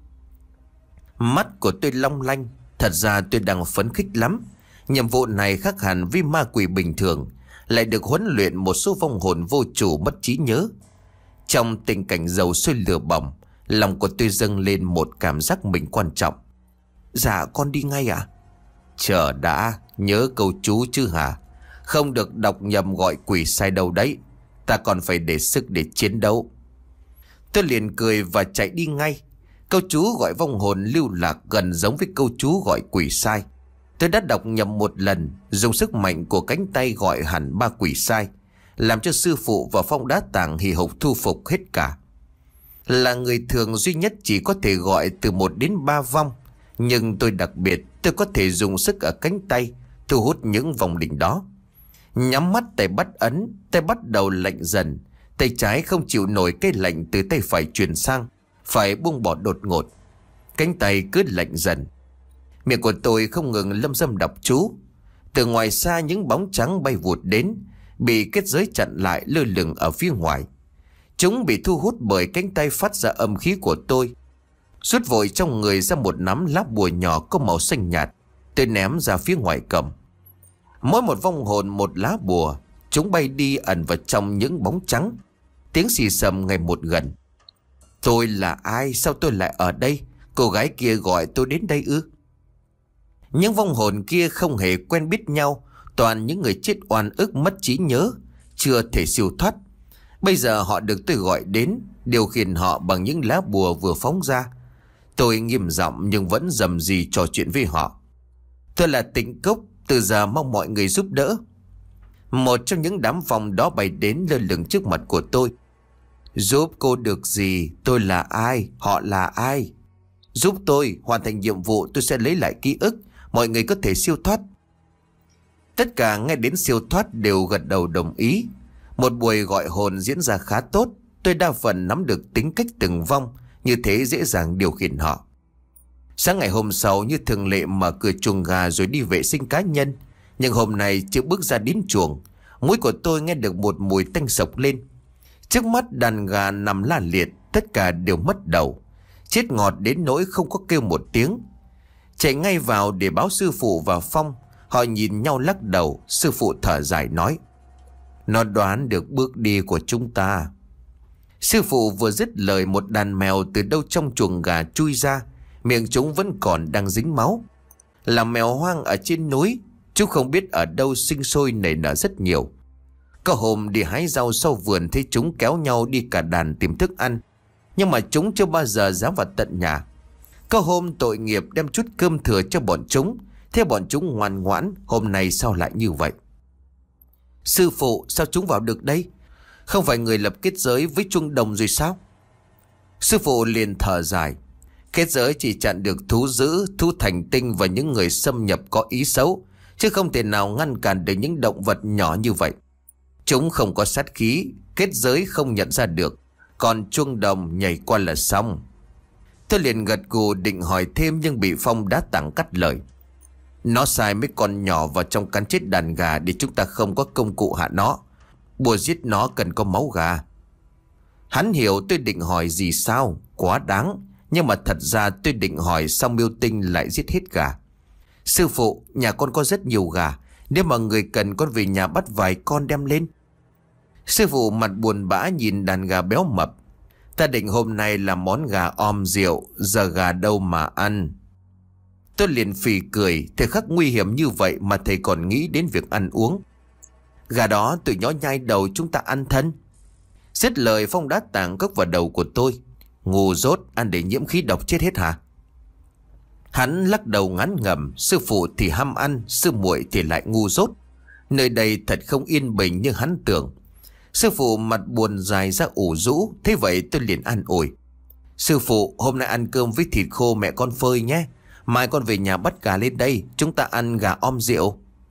Mắt của tôi long lanh. Thật ra tôi đang phấn khích lắm. Nhiệm vụ này khác hẳn với ma quỷ bình thường, lại được huấn luyện một số vong hồn vô chủ mất trí nhớ. Trong tình cảnh dầu sôi lửa bỏng, lòng của tôi dâng lên một cảm giác mình quan trọng. Dạ con đi ngay ạ. À? Chờ đã, nhớ câu chú chứ hả? Không được đọc nhầm gọi quỷ sai đâu đấy. Ta còn phải để sức để chiến đấu. Tôi liền cười và chạy đi ngay. Câu chú gọi vong hồn lưu lạc gần giống với câu chú gọi quỷ sai. Tôi đã đọc nhầm một lần, dùng sức mạnh của cánh tay gọi hẳn ba quỷ sai, làm cho sư phụ và Phong Đá Tàng hì hục thu phục hết cả. Là người thường duy nhất chỉ có thể gọi từ một đến ba vong, nhưng tôi đặc biệt, tôi có thể dùng sức ở cánh tay thu hút những vong linh đó. Nhắm mắt tay bắt ấn, tay bắt đầu lạnh dần, tay trái không chịu nổi cái lạnh từ tay phải truyền sang, phải buông bỏ đột ngột. Cánh tay cứ lạnh dần. Miệng của tôi không ngừng lâm dâm đọc chú. Từ ngoài xa những bóng trắng bay vụt đến, bị kết giới chặn lại lơ lửng ở phía ngoài. Chúng bị thu hút bởi cánh tay phát ra âm khí của tôi. Rút vội trong người ra một nắm lá bùa nhỏ có màu xanh nhạt. Tôi ném ra phía ngoài cầm. Mỗi một vong hồn một lá bùa. Chúng bay đi ẩn vào trong những bóng trắng. Tiếng xì xầm ngày một gần. Tôi là ai? Sao tôi lại ở đây? Cô gái kia gọi tôi đến đây ư? Những vong hồn kia không hề quen biết nhau, toàn những người chết oan ức mất trí nhớ, chưa thể siêu thoát. Bây giờ họ được tôi gọi đến, điều khiển họ bằng những lá bùa vừa phóng ra. Tôi nghiêm giọng nhưng vẫn rầm rì trò chuyện với họ. Tôi là Tịnh Cốc, từ giờ mong mọi người giúp đỡ. Một trong những đám vong đó bay đến lơ lửng trước mặt của tôi. Giúp cô được gì? Tôi là ai? Họ là ai? Giúp tôi hoàn thành nhiệm vụ, tôi sẽ lấy lại ký ức, mọi người có thể siêu thoát. Tất cả nghe đến siêu thoát đều gật đầu đồng ý. Một buổi gọi hồn diễn ra khá tốt. Tôi đa phần nắm được tính cách từng vong, như thế dễ dàng điều khiển họ. Sáng ngày hôm sau như thường lệ mở cửa chuồng gà rồi đi vệ sinh cá nhân. Nhưng hôm nay chưa bước ra đến chuồng, mũi của tôi nghe được một mùi tanh sộc lên. Trước mắt đàn gà nằm la liệt, tất cả đều mất đầu, chết ngọt đến nỗi không có kêu một tiếng. Chạy ngay vào để báo sư phụ và Phong. Họ nhìn nhau lắc đầu. Sư phụ thở dài nói: Nó đoán được bước đi của chúng ta. Sư phụ vừa dứt lời, một đàn mèo từ đâu trong chuồng gà chui ra. Miệng chúng vẫn còn đang dính máu. Là mèo hoang ở trên núi, chúng không biết ở đâu sinh sôi nảy nở rất nhiều. Có hôm đi hái rau sau vườn thấy chúng kéo nhau đi cả đàn tìm thức ăn, nhưng mà chúng chưa bao giờ dám vào tận nhà. Có hôm tội nghiệp đem chút cơm thừa cho bọn chúng, thế bọn chúng ngoan ngoãn. Hôm nay sao lại như vậy? Sư phụ, sao chúng vào được đây? Không phải người lập kết giới với Chuông Đồng rồi sao? Sư phụ liền thở dài. Kết giới chỉ chặn được thú dữ, thú thành tinh và những người xâm nhập có ý xấu, chứ không thể nào ngăn cản được những động vật nhỏ như vậy. Chúng không có sát khí, kết giới không nhận ra được, còn Chuông Đồng nhảy qua là xong. Tôi liền gật gù định hỏi thêm nhưng bị Phong Đá Tàng cắt lời. Nó sai mấy con nhỏ vào trong cắn chết đàn gà để chúng ta không có công cụ hạ nó. Bùa giết nó cần có máu gà. Hắn hiểu tôi định hỏi gì sao? Quá đáng. Nhưng mà thật ra tôi định hỏi sao Miêu Tinh lại giết hết gà. Sư phụ, nhà con có rất nhiều gà, nếu mà người cần con về nhà bắt vài con đem lên. Sư phụ mặt buồn bã nhìn đàn gà béo mập. Ta định hôm nay làm món gà om rượu, giờ gà đâu mà ăn. Tôi liền phì cười. Thời khắc nguy hiểm như vậy mà thầy còn nghĩ đến việc ăn uống. Gà đó tụi nhỏ nhai đầu chúng ta ăn thân. Dứt lời Phong Đá Tàng cốc vào đầu của tôi. Ngu dốt, ăn để nhiễm khí độc chết hết hả? Hắn lắc đầu ngán ngẩm. Sư phụ thì ham ăn, sư muội thì lại ngu dốt. Nơi đây thật không yên bình như hắn tưởng. Sư phụ mặt buồn dài ra ủ rũ. Thế vậy tôi liền an ủi. Sư phụ, hôm nay ăn cơm với thịt khô mẹ con phơi nhé. Mai con về nhà bắt gà lên đây, chúng ta ăn gà om rượu.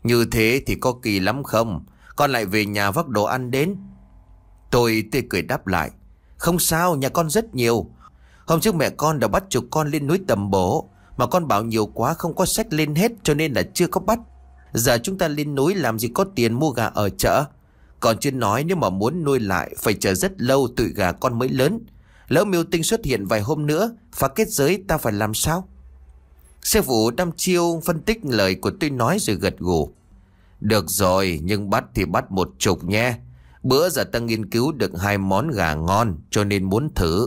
Như thế thì có kỳ lắm không? Con lại về nhà vác đồ ăn đến. Tôi tươi cười đáp lại. Không sao, nhà con rất nhiều. Hôm trước mẹ con đã bắt chuộc con lên núi Tầm Bổ, mà con bảo nhiều quá không có sách lên hết cho nên là chưa có bắt. Giờ chúng ta lên núi làm gì có tiền mua gà ở chợ. Còn chưa nói nếu mà muốn nuôi lại phải chờ rất lâu tụi gà con mới lớn. Lỡ Miêu Tinh xuất hiện vài hôm nữa phá kết giới ta phải làm sao? Sư phụ đăm chiêu phân tích lời của tôi nói rồi gật gù. Được rồi, nhưng bắt thì bắt một chục nhé. Bữa giờ ta nghiên cứu được hai món gà ngon cho nên muốn thử.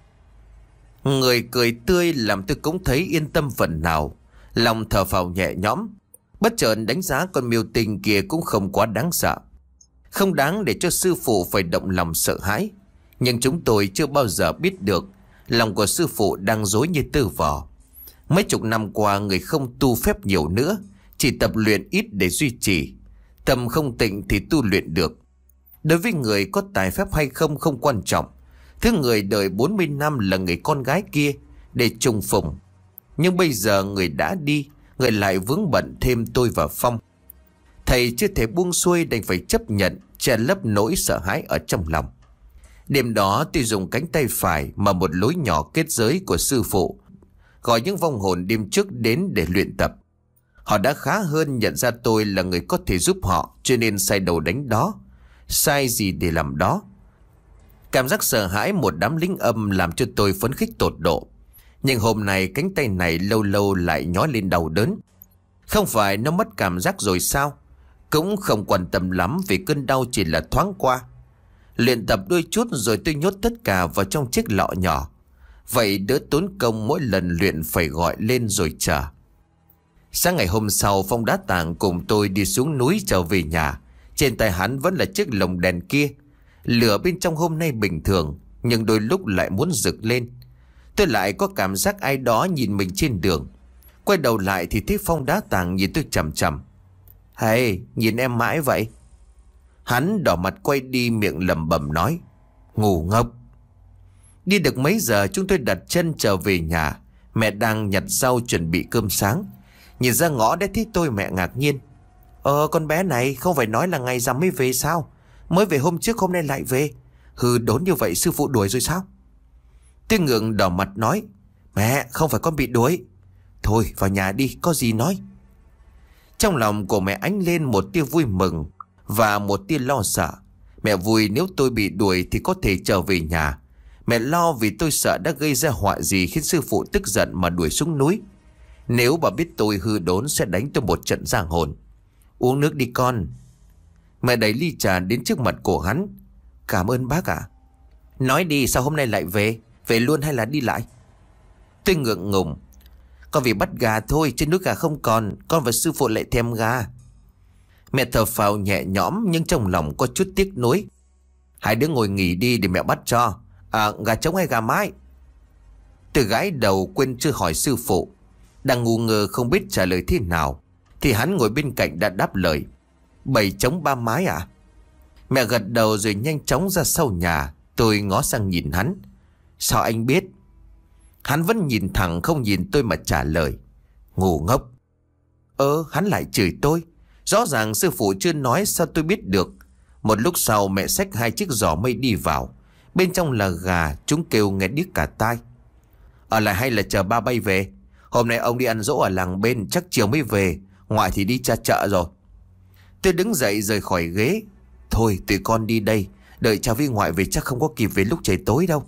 Người cười tươi làm tôi cũng thấy yên tâm phần nào. Lòng thở phào nhẹ nhõm. Bất chợt đánh giá con Miêu Tinh kia cũng không quá đáng sợ. Không đáng để cho sư phụ phải động lòng sợ hãi. Nhưng chúng tôi chưa bao giờ biết được lòng của sư phụ đang dối như tơ vò. Mấy chục năm qua người không tu phép nhiều nữa, chỉ tập luyện ít để duy trì. Tâm không tịnh thì tu luyện được. Đối với người có tài phép hay không không quan trọng. Thứ người đợi bốn mươi năm là người con gái kia để trùng phùng. Nhưng bây giờ người đã đi, người lại vướng bận thêm tôi và Phong. Thầy chưa thể buông xuôi đành phải chấp nhận, che lấp nỗi sợ hãi ở trong lòng. Đêm đó tôi dùng cánh tay phải mà một lối nhỏ kết giới của sư phụ, gọi những vong hồn đêm trước đến để luyện tập. Họ đã khá hơn nhận ra tôi là người có thể giúp họ, cho nên sai đầu đánh đó, sai gì để làm đó. Cảm giác sợ hãi một đám lính âm làm cho tôi phấn khích tột độ. Nhưng hôm nay cánh tay này lâu lâu lại nhói lên đau đớn. Không phải nó mất cảm giác rồi sao? Cũng không quan tâm lắm vì cơn đau chỉ là thoáng qua. Luyện tập đôi chút rồi tôi nhốt tất cả vào trong chiếc lọ nhỏ. Vậy đỡ tốn công mỗi lần luyện phải gọi lên rồi chờ. Sáng ngày hôm sau, Phong Đá Tàng cùng tôi đi xuống núi trở về nhà. Trên tay hắn vẫn là chiếc lồng đèn kia. Lửa bên trong hôm nay bình thường, nhưng đôi lúc lại muốn rực lên. Tôi lại có cảm giác ai đó nhìn mình trên đường. Quay đầu lại thì thấy Phong Đá Tàng nhìn tôi chằm chằm. Hey, nhìn em mãi vậy. Hắn đỏ mặt quay đi, miệng lẩm bẩm nói. Ngu ngốc. Đi được mấy giờ chúng tôi đặt chân trở về nhà. Mẹ đang nhặt rau chuẩn bị cơm sáng. Nhìn ra ngõ đã thấy tôi, mẹ ngạc nhiên. Ờ, con bé này không phải nói là ngày rằm mới về sao? Mới về hôm trước hôm nay lại về. Hừ, đốn như vậy sư phụ đuổi rồi sao? Tôi ngượng đỏ mặt nói. Mẹ, không phải con bị đuổi. Thôi vào nhà đi, có gì nói. Trong lòng của mẹ ánh lên một tia vui mừng và một tia lo sợ. Mẹ vui nếu tôi bị đuổi thì có thể trở về nhà. Mẹ lo vì tôi sợ đã gây ra họa gì khiến sư phụ tức giận mà đuổi xuống núi. Nếu bà biết tôi hư đốn sẽ đánh tôi một trận giang hồn. Uống nước đi con. Mẹ đẩy ly trà đến trước mặt của hắn. Cảm ơn bác ạ. Nói đi, sao hôm nay lại về? Về luôn hay là đi lại? Tôi ngượng ngùng. Con vì bắt gà thôi, trên núi gà không còn. Con và sư phụ lại thèm gà. Mẹ thở phào nhẹ nhõm nhưng trong lòng có chút tiếc nuối. Hai đứa ngồi nghỉ đi để mẹ bắt cho. À, gà trống hay gà mái? Tôi gãi đầu quên chưa hỏi sư phụ. Đang ngu ngơ không biết trả lời thế nào thì hắn ngồi bên cạnh đã đáp lời. Bảy trống ba mái à? Mẹ gật đầu rồi nhanh chóng ra sau nhà. Tôi ngó sang nhìn hắn. Sao anh biết? Hắn vẫn nhìn thẳng không nhìn tôi mà trả lời. Ngu ngốc. Ơ, hắn lại chửi tôi. Rõ ràng sư phụ chưa nói sao tôi biết được. Một lúc sau mẹ xách hai chiếc giỏ mây đi vào. Bên trong là gà, chúng kêu nghe điếc cả tai. Ở lại hay là chờ ba bay về? Hôm nay ông đi ăn dỗ ở làng bên, chắc chiều mới về. Ngoại thì đi ra chợ rồi. Tôi đứng dậy rời khỏi ghế. Thôi tụi con đi đây. Đợi cha với ngoại về chắc không có kịp về lúc trời tối đâu.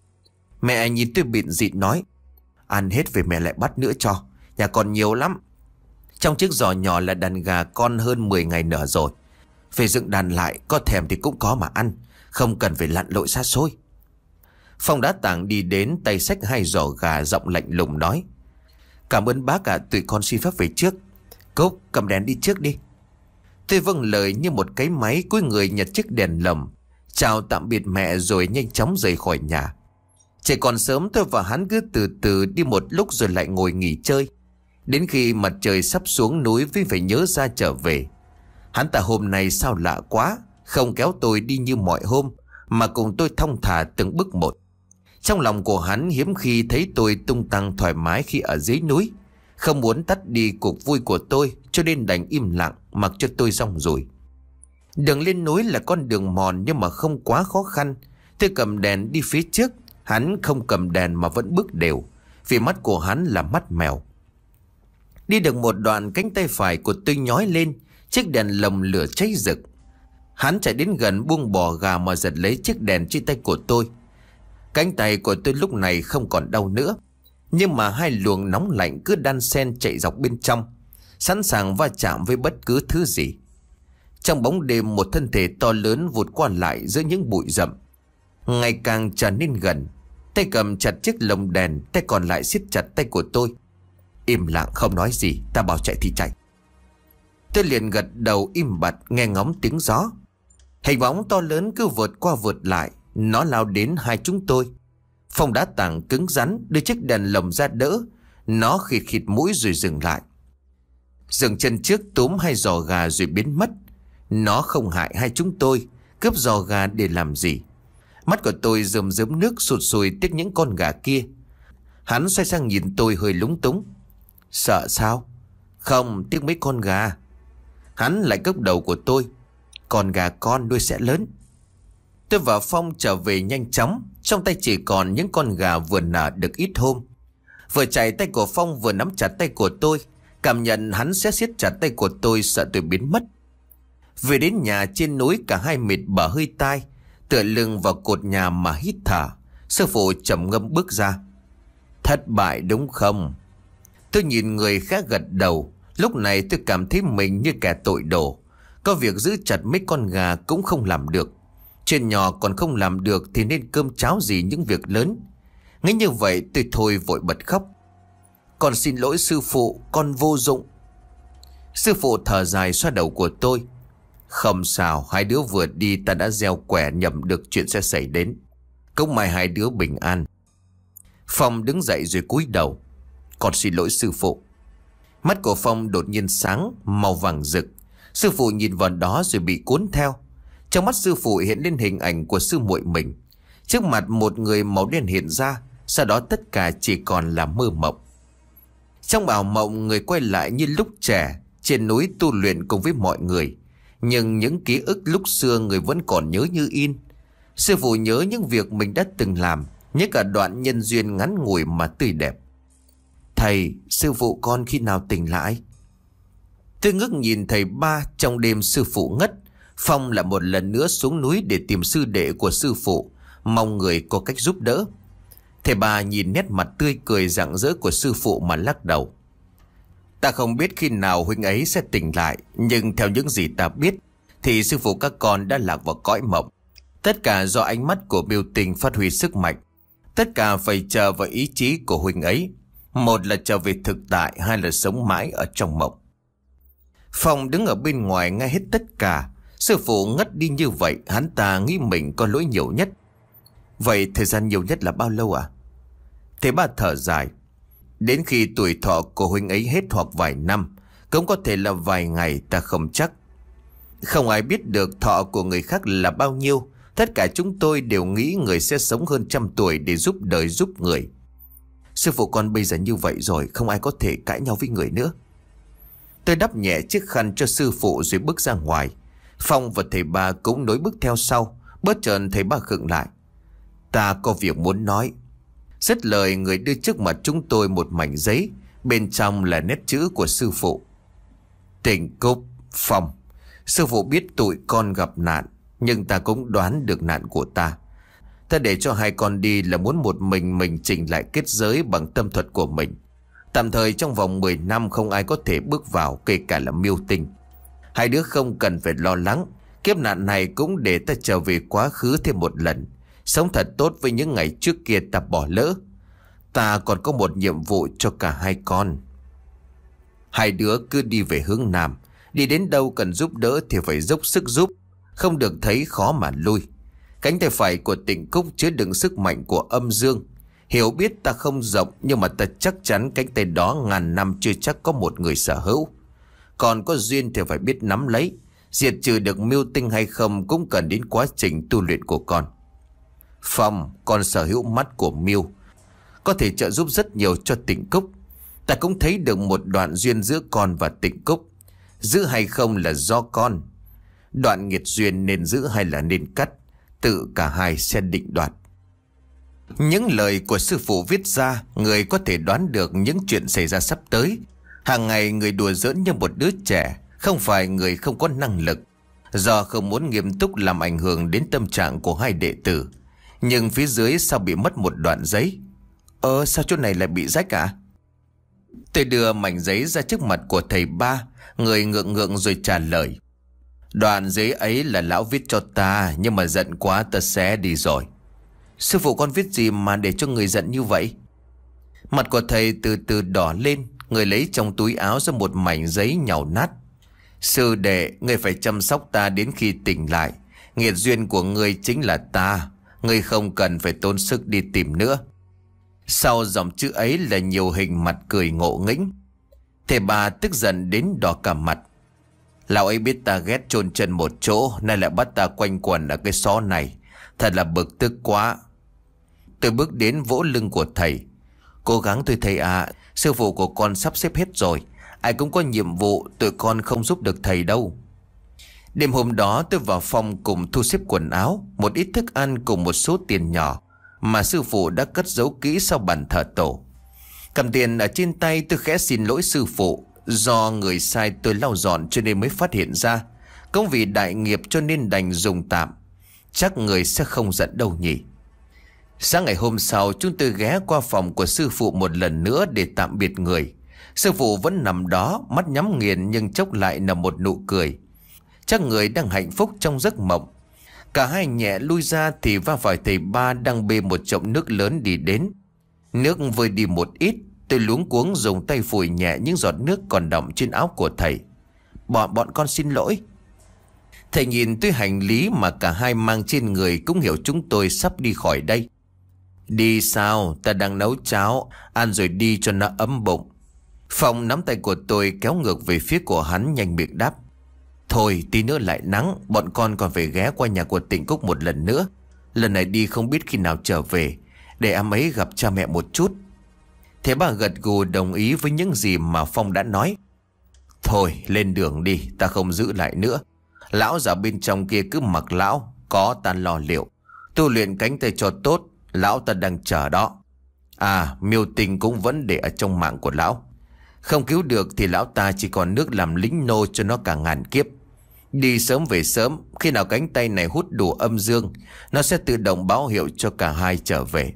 Mẹ nhìn tôi bịn dịn nói. Ăn hết về mẹ lại bắt nữa cho. Nhà còn nhiều lắm. Trong chiếc giỏ nhỏ là đàn gà con hơn mười ngày nở rồi. Về dựng đàn lại, có thèm thì cũng có mà ăn. Không cần phải lặn lội xa xôi. Phong Đá Tàng đi đến, tay xách hai giỏ gà, giọng lạnh lùng nói. Cảm ơn bác ạ, à, tụi con xin phép về trước. Cúc, cầm đèn đi trước đi. Tôi vâng lời như một cái máy, cúi người nhặt chiếc đèn lồng, chào tạm biệt mẹ rồi nhanh chóng rời khỏi nhà. Chỉ còn sớm tôi và hắn cứ từ từ đi một lúc rồi lại ngồi nghỉ chơi. Đến khi mặt trời sắp xuống núi Vinh phải nhớ ra trở về. Hắn ta hôm nay sao lạ quá, không kéo tôi đi như mọi hôm mà cùng tôi thong thả từng bước một. Trong lòng của hắn hiếm khi thấy tôi tung tăng thoải mái khi ở dưới núi. không muốn tắt đi cuộc vui của tôi, cho nên đành im lặng mặc cho tôi rong ruổi. Đường lên núi là con đường mòn nhưng mà không quá khó khăn. Tôi cầm đèn đi phía trước, hắn không cầm đèn mà vẫn bước đều, vì mắt của hắn là mắt mèo. Đi được một đoạn, cánh tay phải của tôi nhói lên, chiếc đèn lồng lửa cháy rực. Hắn chạy đến gần, buông bò gà mà giật lấy chiếc đèn trên tay của tôi. Cánh tay của tôi lúc này không còn đau nữa, nhưng mà hai luồng nóng lạnh cứ đan xen chạy dọc bên trong, sẵn sàng va chạm với bất cứ thứ gì. Trong bóng đêm, một thân thể to lớn vụt qua lại giữa những bụi rậm, ngày càng trở nên gần. Tay cầm chặt chiếc lồng đèn, tay còn lại siết chặt tay của tôi. Im lặng không nói gì, ta bảo chạy thì chạy. Tôi liền gật đầu im bặt, nghe ngóng tiếng gió. Hình bóng to lớn cứ vượt qua vượt lại, nó lao đến hai chúng tôi. Phong đá tảng cứng rắn đưa chiếc đèn lồng ra đỡ. Nó khịt khịt mũi rồi dừng lại, dừng chân trước túm hai giò gà rồi biến mất. Nó không hại hai chúng tôi, cướp giò gà để làm gì? Mắt của tôi rơm rớm nước, sụt sùi tiếc những con gà kia. Hắn xoay sang nhìn tôi hơi lúng túng. Sợ sao? Không, tiếc mấy con gà. Hắn lại cốc đầu của tôi. Con gà con nuôi sẽ lớn. Tôi và Phong trở về nhanh chóng, trong tay chỉ còn những con gà vừa nở được ít hôm. Vừa chạy, tay của Phong vừa nắm chặt tay của tôi, cảm nhận hắn sẽ siết chặt tay của tôi, sợ tôi biến mất. Về đến nhà trên núi, cả hai mệt bở hơi tai, tựa lưng vào cột nhà mà hít thở. Sư phụ trầm ngâm bước ra. Thất bại đúng không? Tôi nhìn người khác gật đầu. Lúc này tôi cảm thấy mình như kẻ tội đồ. Có việc giữ chặt mấy con gà cũng không làm được, chuyện nhỏ còn không làm được thì nên cơm cháo gì những việc lớn. Nghĩ như vậy tôi thôi vội bật khóc. Con xin lỗi sư phụ, con vô dụng. Sư phụ thở dài xoa đầu của tôi. Không sao, hai đứa vừa đi ta đã gieo quẻ nhầm được chuyện sẽ xảy đến. Cũng may hai đứa bình an. Phong đứng dậy rồi cúi đầu. Con xin lỗi sư phụ. Mắt của Phong đột nhiên sáng, màu vàng rực. Sư phụ nhìn vào đó rồi bị cuốn theo. Trong mắt sư phụ hiện lên hình ảnh của sư muội mình. Trước mặt một người màu đen hiện ra, sau đó tất cả chỉ còn là mơ mộng. Trong ảo mộng, người quay lại như lúc trẻ, trên núi tu luyện cùng với mọi người. Nhưng những ký ức lúc xưa người vẫn còn nhớ như in. Sư phụ nhớ những việc mình đã từng làm, nhớ cả đoạn nhân duyên ngắn ngủi mà tươi đẹp. Thầy, sư phụ con khi nào tỉnh lại? Tôi ngước nhìn thầy ba. Trong đêm sư phụ ngất, Phong lại một lần nữa xuống núi để tìm sư đệ của sư phụ, mong người có cách giúp đỡ. Thầy ba nhìn nét mặt tươi cười rạng rỡ của sư phụ mà lắc đầu. Ta không biết khi nào huynh ấy sẽ tỉnh lại, nhưng theo những gì ta biết thì sư phụ các con đã lạc vào cõi mộng. Tất cả do ánh mắt của Miêu Tình phát huy sức mạnh. Tất cả phải chờ vào ý chí của huynh ấy. Một là trở về thực tại, hai là sống mãi ở trong mộng. Phong đứng ở bên ngoài nghe hết tất cả. Sư phụ ngất đi như vậy, hắn ta nghĩ mình có lỗi nhiều nhất. Vậy thời gian nhiều nhất là bao lâu ạ? À? Thầy ba thở dài. Đến khi tuổi thọ của huynh ấy hết hoặc vài năm, cũng có thể là vài ngày, ta không chắc. Không ai biết được thọ của người khác là bao nhiêu. Tất cả chúng tôi đều nghĩ người sẽ sống hơn trăm tuổi để giúp đời giúp người. Sư phụ con bây giờ như vậy rồi, không ai có thể cãi nhau với người nữa. Tôi đắp nhẹ chiếc khăn cho sư phụ rồi bước ra ngoài. Phong và thầy ba cũng nối bước theo sau. Bất chợt thầy ba khựng lại. Ta có việc muốn nói. Dứt lời, người đưa trước mặt chúng tôi một mảnh giấy, bên trong là nét chữ của sư phụ. Tình Cúc, Phong. Sư phụ biết tụi con gặp nạn, nhưng ta cũng đoán được nạn của ta. Ta để cho hai con đi là muốn một mình mình chỉnh lại kết giới bằng tâm thuật của mình. Tạm thời trong vòng mười năm không ai có thể bước vào, kể cả là Miêu Tinh. Hai đứa không cần phải lo lắng. Kiếp nạn này cũng để ta trở về quá khứ thêm một lần, sống thật tốt với những ngày trước kia ta bỏ lỡ. Ta còn có một nhiệm vụ cho cả hai con. Hai đứa cứ đi về hướng Nam. Đi đến đâu cần giúp đỡ thì phải dốc sức giúp, không được thấy khó mà lui. Cánh tay phải của Tình Cúc chứa đựng sức mạnh của âm dương. Hiểu biết ta không rộng, nhưng mà ta chắc chắn cánh tay đó ngàn năm chưa chắc có một người sở hữu. Còn có duyên thì phải biết nắm lấy. Diệt trừ được Miêu Tinh hay không cũng cần đến quá trình tu luyện của con. Phong, con sở hữu mắt của Miêu, có thể trợ giúp rất nhiều cho Tình Cúc. Ta cũng thấy được một đoạn duyên giữa con và Tịnh Cúc. Giữ hay không là do con. Đoạn nghiệt duyên nên giữ hay là nên cắt, tự cả hai sẽ định đoạt. Những lời của sư phụ viết ra, người có thể đoán được những chuyện xảy ra sắp tới. Hàng ngày người đùa giỡn như một đứa trẻ, không phải người không có năng lực. Do không muốn nghiêm túc làm ảnh hưởng đến tâm trạng của hai đệ tử. Nhưng phía dưới sao bị mất một đoạn giấy? Ờ sao chỗ này lại bị rách à? Tôi đưa mảnh giấy ra trước mặt của thầy Ba. Người ngượng ngượng rồi trả lời. Đoạn giấy ấy là lão viết cho ta, nhưng mà giận quá ta xé đi rồi. Sư phụ con viết gì mà để cho người giận như vậy? Mặt của thầy từ từ đỏ lên. Người lấy trong túi áo ra một mảnh giấy nhàu nát. Sư đệ, người phải chăm sóc ta đến khi tỉnh lại. Nghiệt duyên của người chính là ta. Người không cần phải tốn sức đi tìm nữa. Sau dòng chữ ấy là nhiều hình mặt cười ngộ nghĩnh. Thầy Ba tức giận đến đỏ cả mặt. Lão ấy biết ta ghét chôn chân một chỗ, nay lại bắt ta quanh quẩn ở cái xó này. Thật là bực tức quá. Tôi bước đến vỗ lưng của thầy. Cố gắng thôi thầy ạ. Sư phụ của con sắp xếp hết rồi. Ai cũng có nhiệm vụ, tụi con không giúp được thầy đâu. Đêm hôm đó tôi vào phòng cùng thu xếp quần áo, một ít thức ăn cùng một số tiền nhỏ mà sư phụ đã cất giấu kỹ sau bàn thờ tổ. Cầm tiền ở trên tay tôi khẽ xin lỗi sư phụ. Do người sai tôi lau dọn cho nên mới phát hiện ra. Công vì đại nghiệp cho nên đành dùng tạm. Chắc người sẽ không giận đâu nhỉ. Sáng ngày hôm sau chúng tôi ghé qua phòng của sư phụ một lần nữa để tạm biệt người. Sư phụ vẫn nằm đó, mắt nhắm nghiền nhưng chốc lại là một nụ cười. Chắc người đang hạnh phúc trong giấc mộng. Cả hai nhẹ lui ra thì va phải thầy Ba đang bê một chậu nước lớn đi đến. Nước vơi đi một ít. Tôi luống cuống dùng tay phủi nhẹ những giọt nước còn đọng trên áo của thầy. Bọn bọn con xin lỗi. Thầy nhìn tôi hành lý mà cả hai mang trên người cũng hiểu chúng tôi sắp đi khỏi đây. Đi sao? Ta đang nấu cháo, ăn rồi đi cho nó ấm bụng. Phong nắm tay của tôi kéo ngược về phía của hắn, nhanh miệng đáp. Thôi tí nữa lại nắng, bọn con còn phải ghé qua nhà của Tịnh Cúc một lần nữa. Lần này đi không biết khi nào trở về, để em ấy gặp cha mẹ một chút. Thế bà gật gù đồng ý với những gì mà Phong đã nói. Thôi lên đường đi, ta không giữ lại nữa. Lão già bên trong kia cứ mặc lão, có ta lo liệu. Tu luyện cánh tay cho tốt, lão ta đang chờ đó. À, Miêu Tình cũng vẫn để ở trong mạng của lão. Không cứu được thì lão ta chỉ còn nước làm lính nô cho nó cả ngàn kiếp. Đi sớm về sớm, khi nào cánh tay này hút đủ âm dương, nó sẽ tự động báo hiệu cho cả hai trở về.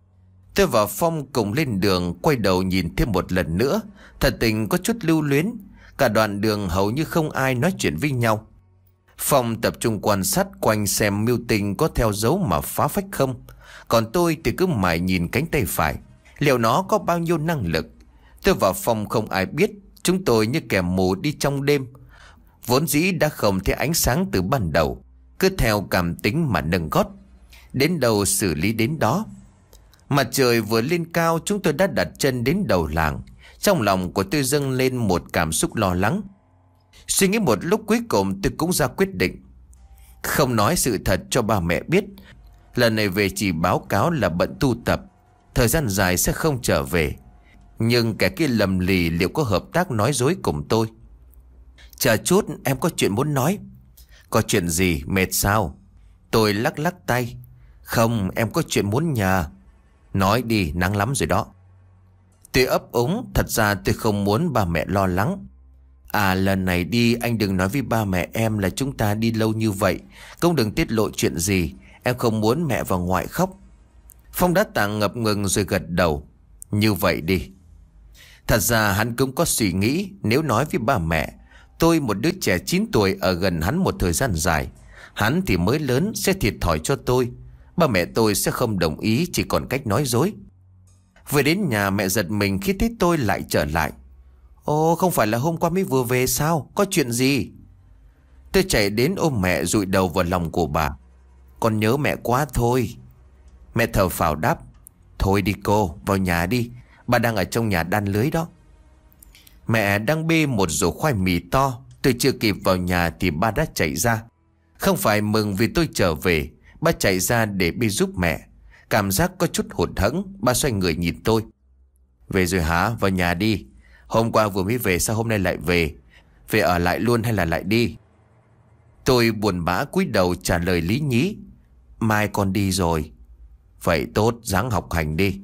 Tôi và Phong cùng lên đường, quay đầu nhìn thêm một lần nữa. Thật tình có chút lưu luyến. Cả đoạn đường hầu như không ai nói chuyện với nhau. Phong tập trung quan sát quanh xem Miêu Tình có theo dấu mà phá phách không. Còn tôi thì cứ mải nhìn cánh tay phải, liệu nó có bao nhiêu năng lực. Tôi và Phong không ai biết. Chúng tôi như kẻ mù đi trong đêm, vốn dĩ đã không thấy ánh sáng từ ban đầu, cứ theo cảm tính mà nâng gót. Đến đâu xử lý đến đó. Mặt trời vừa lên cao, chúng tôi đã đặt chân đến đầu làng. Trong lòng của tôi dâng lên một cảm xúc lo lắng. Suy nghĩ một lúc cuối cùng tôi cũng ra quyết định. Không nói sự thật cho ba mẹ biết. Lần này về chỉ báo cáo là bận tu tập, thời gian dài sẽ không trở về. Nhưng kẻ kia lầm lì liệu có hợp tác nói dối cùng tôi. Chờ chút, em có chuyện muốn nói. Có chuyện gì, mệt sao? Tôi lắc lắc tay. Không, em có chuyện muốn nhờ. Nói đi, nắng lắm rồi đó. Tôi ấp úng, thật ra tôi không muốn ba mẹ lo lắng. À, lần này đi anh đừng nói với ba mẹ em là chúng ta đi lâu như vậy. Cũng đừng tiết lộ chuyện gì. Em không muốn mẹ và ngoại khóc. Phong đã tạng ngập ngừng rồi gật đầu. Như vậy đi. Thật ra hắn cũng có suy nghĩ, nếu nói với ba mẹ tôi một đứa trẻ chín tuổi ở gần hắn một thời gian dài, hắn thì mới lớn sẽ thiệt thòi cho tôi. Ba mẹ tôi sẽ không đồng ý, chỉ còn cách nói dối. Vừa đến nhà mẹ giật mình khi thấy tôi lại trở lại. Ồ, không phải là hôm qua mới vừa về sao? Có chuyện gì? Tôi chạy đến ôm mẹ dụi đầu vào lòng của bà. Con nhớ mẹ quá thôi. Mẹ thở phào đáp. Thôi đi cô, vào nhà đi. Bà đang ở trong nhà đan lưới đó. Mẹ đang bê một rổ khoai mì to. Tôi chưa kịp vào nhà thì ba đã chạy ra. Không phải mừng vì tôi trở về, ba chạy ra để bê giúp mẹ. Cảm giác có chút hụt hẫng. Ba xoay người nhìn tôi. Về rồi hả? Vào nhà đi. Hôm qua vừa mới về, sao hôm nay lại về? Về ở lại luôn hay là lại đi? Tôi buồn bã cúi đầu trả lời lý nhí. Mai con đi rồi. Vậy tốt, ráng học hành đi.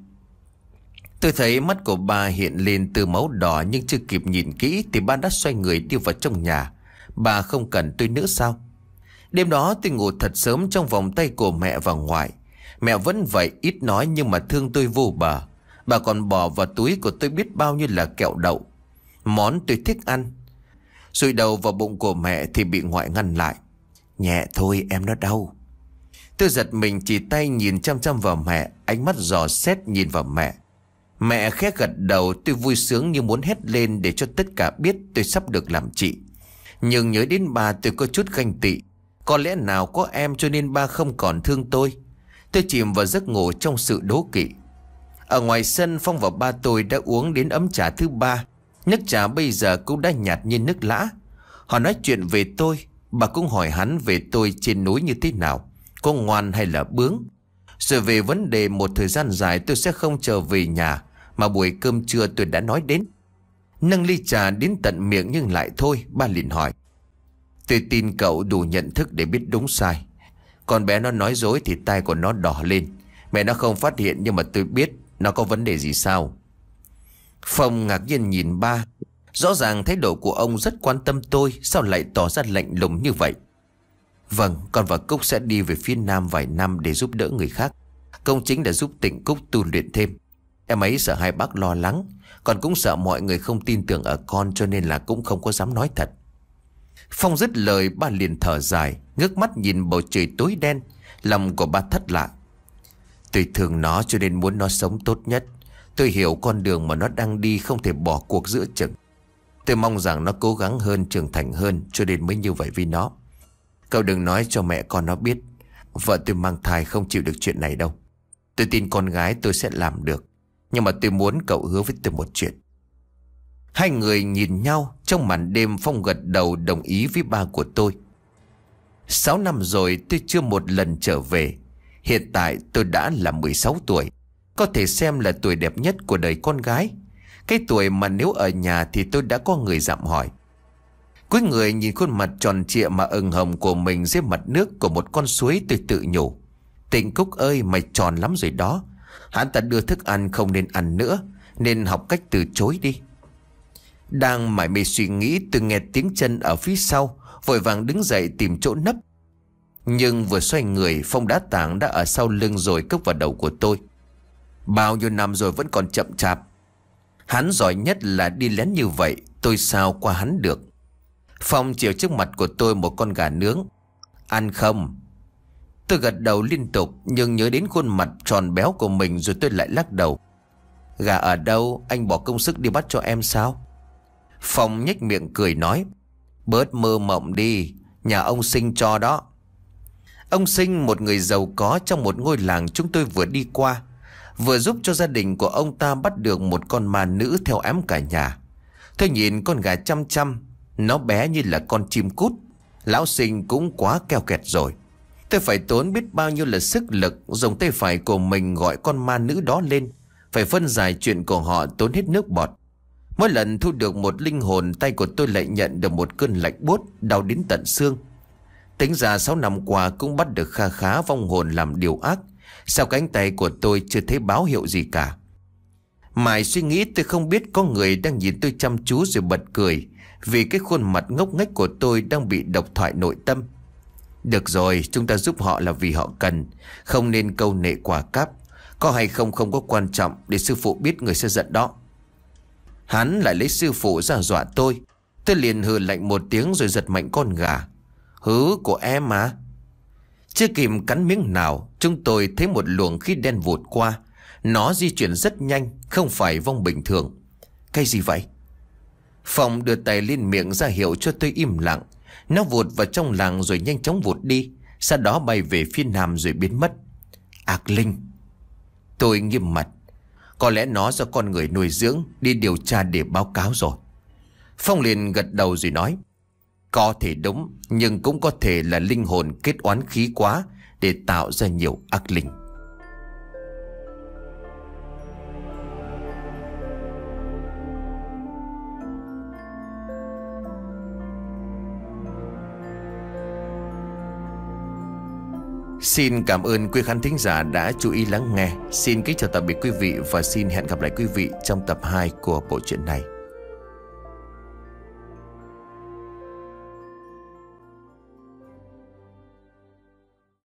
Tôi thấy mắt của ba hiện lên từ máu đỏ, nhưng chưa kịp nhìn kỹ thì ba đã xoay người đi vào trong nhà. Bà không cần tôi nữa sao? Đêm đó tôi ngủ thật sớm trong vòng tay của mẹ và ngoại. Mẹ vẫn vậy, ít nói nhưng mà thương tôi vô bờ. Bà còn bỏ vào túi của tôi biết bao nhiêu là kẹo đậu, món tôi thích ăn. Rồi đầu vào bụng của mẹ thì bị ngoại ngăn lại. Nhẹ thôi, em nó đau. Tôi giật mình chỉ tay nhìn chăm chăm vào mẹ, ánh mắt dò xét nhìn vào mẹ. Mẹ khẽ gật đầu. Tôi vui sướng như muốn hét lên để cho tất cả biết tôi sắp được làm chị. Nhưng nhớ đến ba tôi có chút ganh tị. Có lẽ nào có em cho nên ba không còn thương tôi. Tôi chìm vào giấc ngủ trong sự đố kỵ. Ở ngoài sân, Phong và ba tôi đã uống đến ấm trà thứ ba. Nước trà bây giờ cũng đã nhạt như nước lã. Họ nói chuyện về tôi. Bà cũng hỏi hắn về tôi trên núi như thế nào, có ngoan hay là bướng. Rồi về vấn đề một thời gian dài tôi sẽ không trở về nhà mà buổi cơm trưa tôi đã nói đến. Nâng ly trà đến tận miệng nhưng lại thôi. Ba liền hỏi. Tôi tin cậu đủ nhận thức để biết đúng sai. Con bé nó nói dối thì tai của nó đỏ lên. Mẹ nó không phát hiện nhưng mà tôi biết. Nó có vấn đề gì sao? Phong ngạc nhiên nhìn ba. Rõ ràng thái độ của ông rất quan tâm tôi, sao lại tỏ ra lạnh lùng như vậy? Vâng, con và Cúc sẽ đi về phía Nam vài năm để giúp đỡ người khác. Công chính là giúp Tịnh Cúc tu luyện thêm. Em ấy sợ hai bác lo lắng, còn cũng sợ mọi người không tin tưởng ở con, cho nên là cũng không có dám nói thật. Phong dứt lời, ba liền thở dài, ngước mắt nhìn bầu trời tối đen. Lòng của ba thắt lại. Tôi thương nó cho nên muốn nó sống tốt nhất. Tôi hiểu con đường mà nó đang đi không thể bỏ cuộc giữa chừng. Tôi mong rằng nó cố gắng hơn, trưởng thành hơn, cho nên mới như vậy vì nó. Cậu đừng nói cho mẹ con nó biết vợ tôi mang thai không chịu được chuyện này đâu. Tôi tin con gái tôi sẽ làm được. Nhưng mà tôi muốn cậu hứa với tôi một chuyện. Hai người nhìn nhau trong màn đêm. Phong gật đầu đồng ý với ba của tôi. Sáu năm rồi tôi chưa một lần trở về. Hiện tại tôi đã là mười sáu tuổi, có thể xem là tuổi đẹp nhất của đời con gái. Cái tuổi mà nếu ở nhà thì tôi đã có người dặm hỏi. Cuối người nhìn khuôn mặt tròn trịa mà ửng hồng của mình dưới mặt nước của một con suối, tôi tự nhủ. Tịnh Cúc ơi, mày tròn lắm rồi đó. Hắn ta đưa thức ăn không nên ăn nữa, nên học cách từ chối đi. Đang mải mê suy nghĩ, tôi nghe tiếng chân ở phía sau, vội vàng đứng dậy tìm chỗ nấp. Nhưng vừa xoay người, Phong đá tảng đã ở sau lưng rồi cốc vào đầu của tôi. Bao nhiêu năm rồi vẫn còn chậm chạp. Hắn giỏi nhất là đi lén như vậy, tôi sao qua hắn được. Phong chiều trước mặt của tôi một con gà nướng. Ăn không? Tôi gật đầu liên tục, nhưng nhớ đến khuôn mặt tròn béo của mình rồi tôi lại lắc đầu. Gà ở đâu? Anh bỏ công sức đi bắt cho em sao? Phong nhếch miệng cười nói. Bớt mơ mộng đi, nhà ông Sinh cho đó. Ông Sinh, một người giàu có trong một ngôi làng chúng tôi vừa đi qua, vừa giúp cho gia đình của ông ta bắt được một con ma nữ theo ám cả nhà. Tôi nhìn con gà chăm chăm, nó bé như là con chim cút. Lão Sinh cũng quá keo kẹt rồi. Tôi phải tốn biết bao nhiêu là sức lực, dùng tay phải của mình gọi con ma nữ đó lên, phải phân giải chuyện của họ tốn hết nước bọt. Mỗi lần thu được một linh hồn, tay của tôi lại nhận được một cơn lạnh buốt, đau đến tận xương. Tính ra sáu năm qua cũng bắt được kha khá vong hồn làm điều ác. Sao cánh tay của tôi chưa thấy báo hiệu gì cả? Mãi suy nghĩ tôi không biết có người đang nhìn tôi chăm chú rồi bật cười, vì cái khuôn mặt ngốc nghếch của tôi đang bị độc thoại nội tâm. Được rồi, chúng ta giúp họ là vì họ cần, không nên câu nệ quả cáp. Có hay không không có quan trọng, để sư phụ biết người sẽ giận đó. Hắn lại lấy sư phụ ra dọa tôi. Tôi liền hừ lạnh một tiếng rồi giật mạnh con gà. Hứ của em mà. Chưa kịp cắn miếng nào, chúng tôi thấy một luồng khí đen vụt qua. Nó di chuyển rất nhanh, không phải vong bình thường. Cái gì vậy? Phong đưa tay lên miệng ra hiệu cho tôi im lặng. Nó vụt vào trong làng rồi nhanh chóng vụt đi, sau đó bay về phía nam rồi biến mất. Ác linh. Tôi nghiêm mặt. Có lẽ nó do con người nuôi dưỡng, đi điều tra để báo cáo rồi. Phong liền gật đầu rồi nói. Có thể đúng, nhưng cũng có thể là linh hồn kết oán khí quá để tạo ra nhiều ác linh. Xin cảm ơn quý khán thính giả đã chú ý lắng nghe. Xin kính chào tạm biệt quý vị và xin hẹn gặp lại quý vị trong tập hai của bộ truyện này.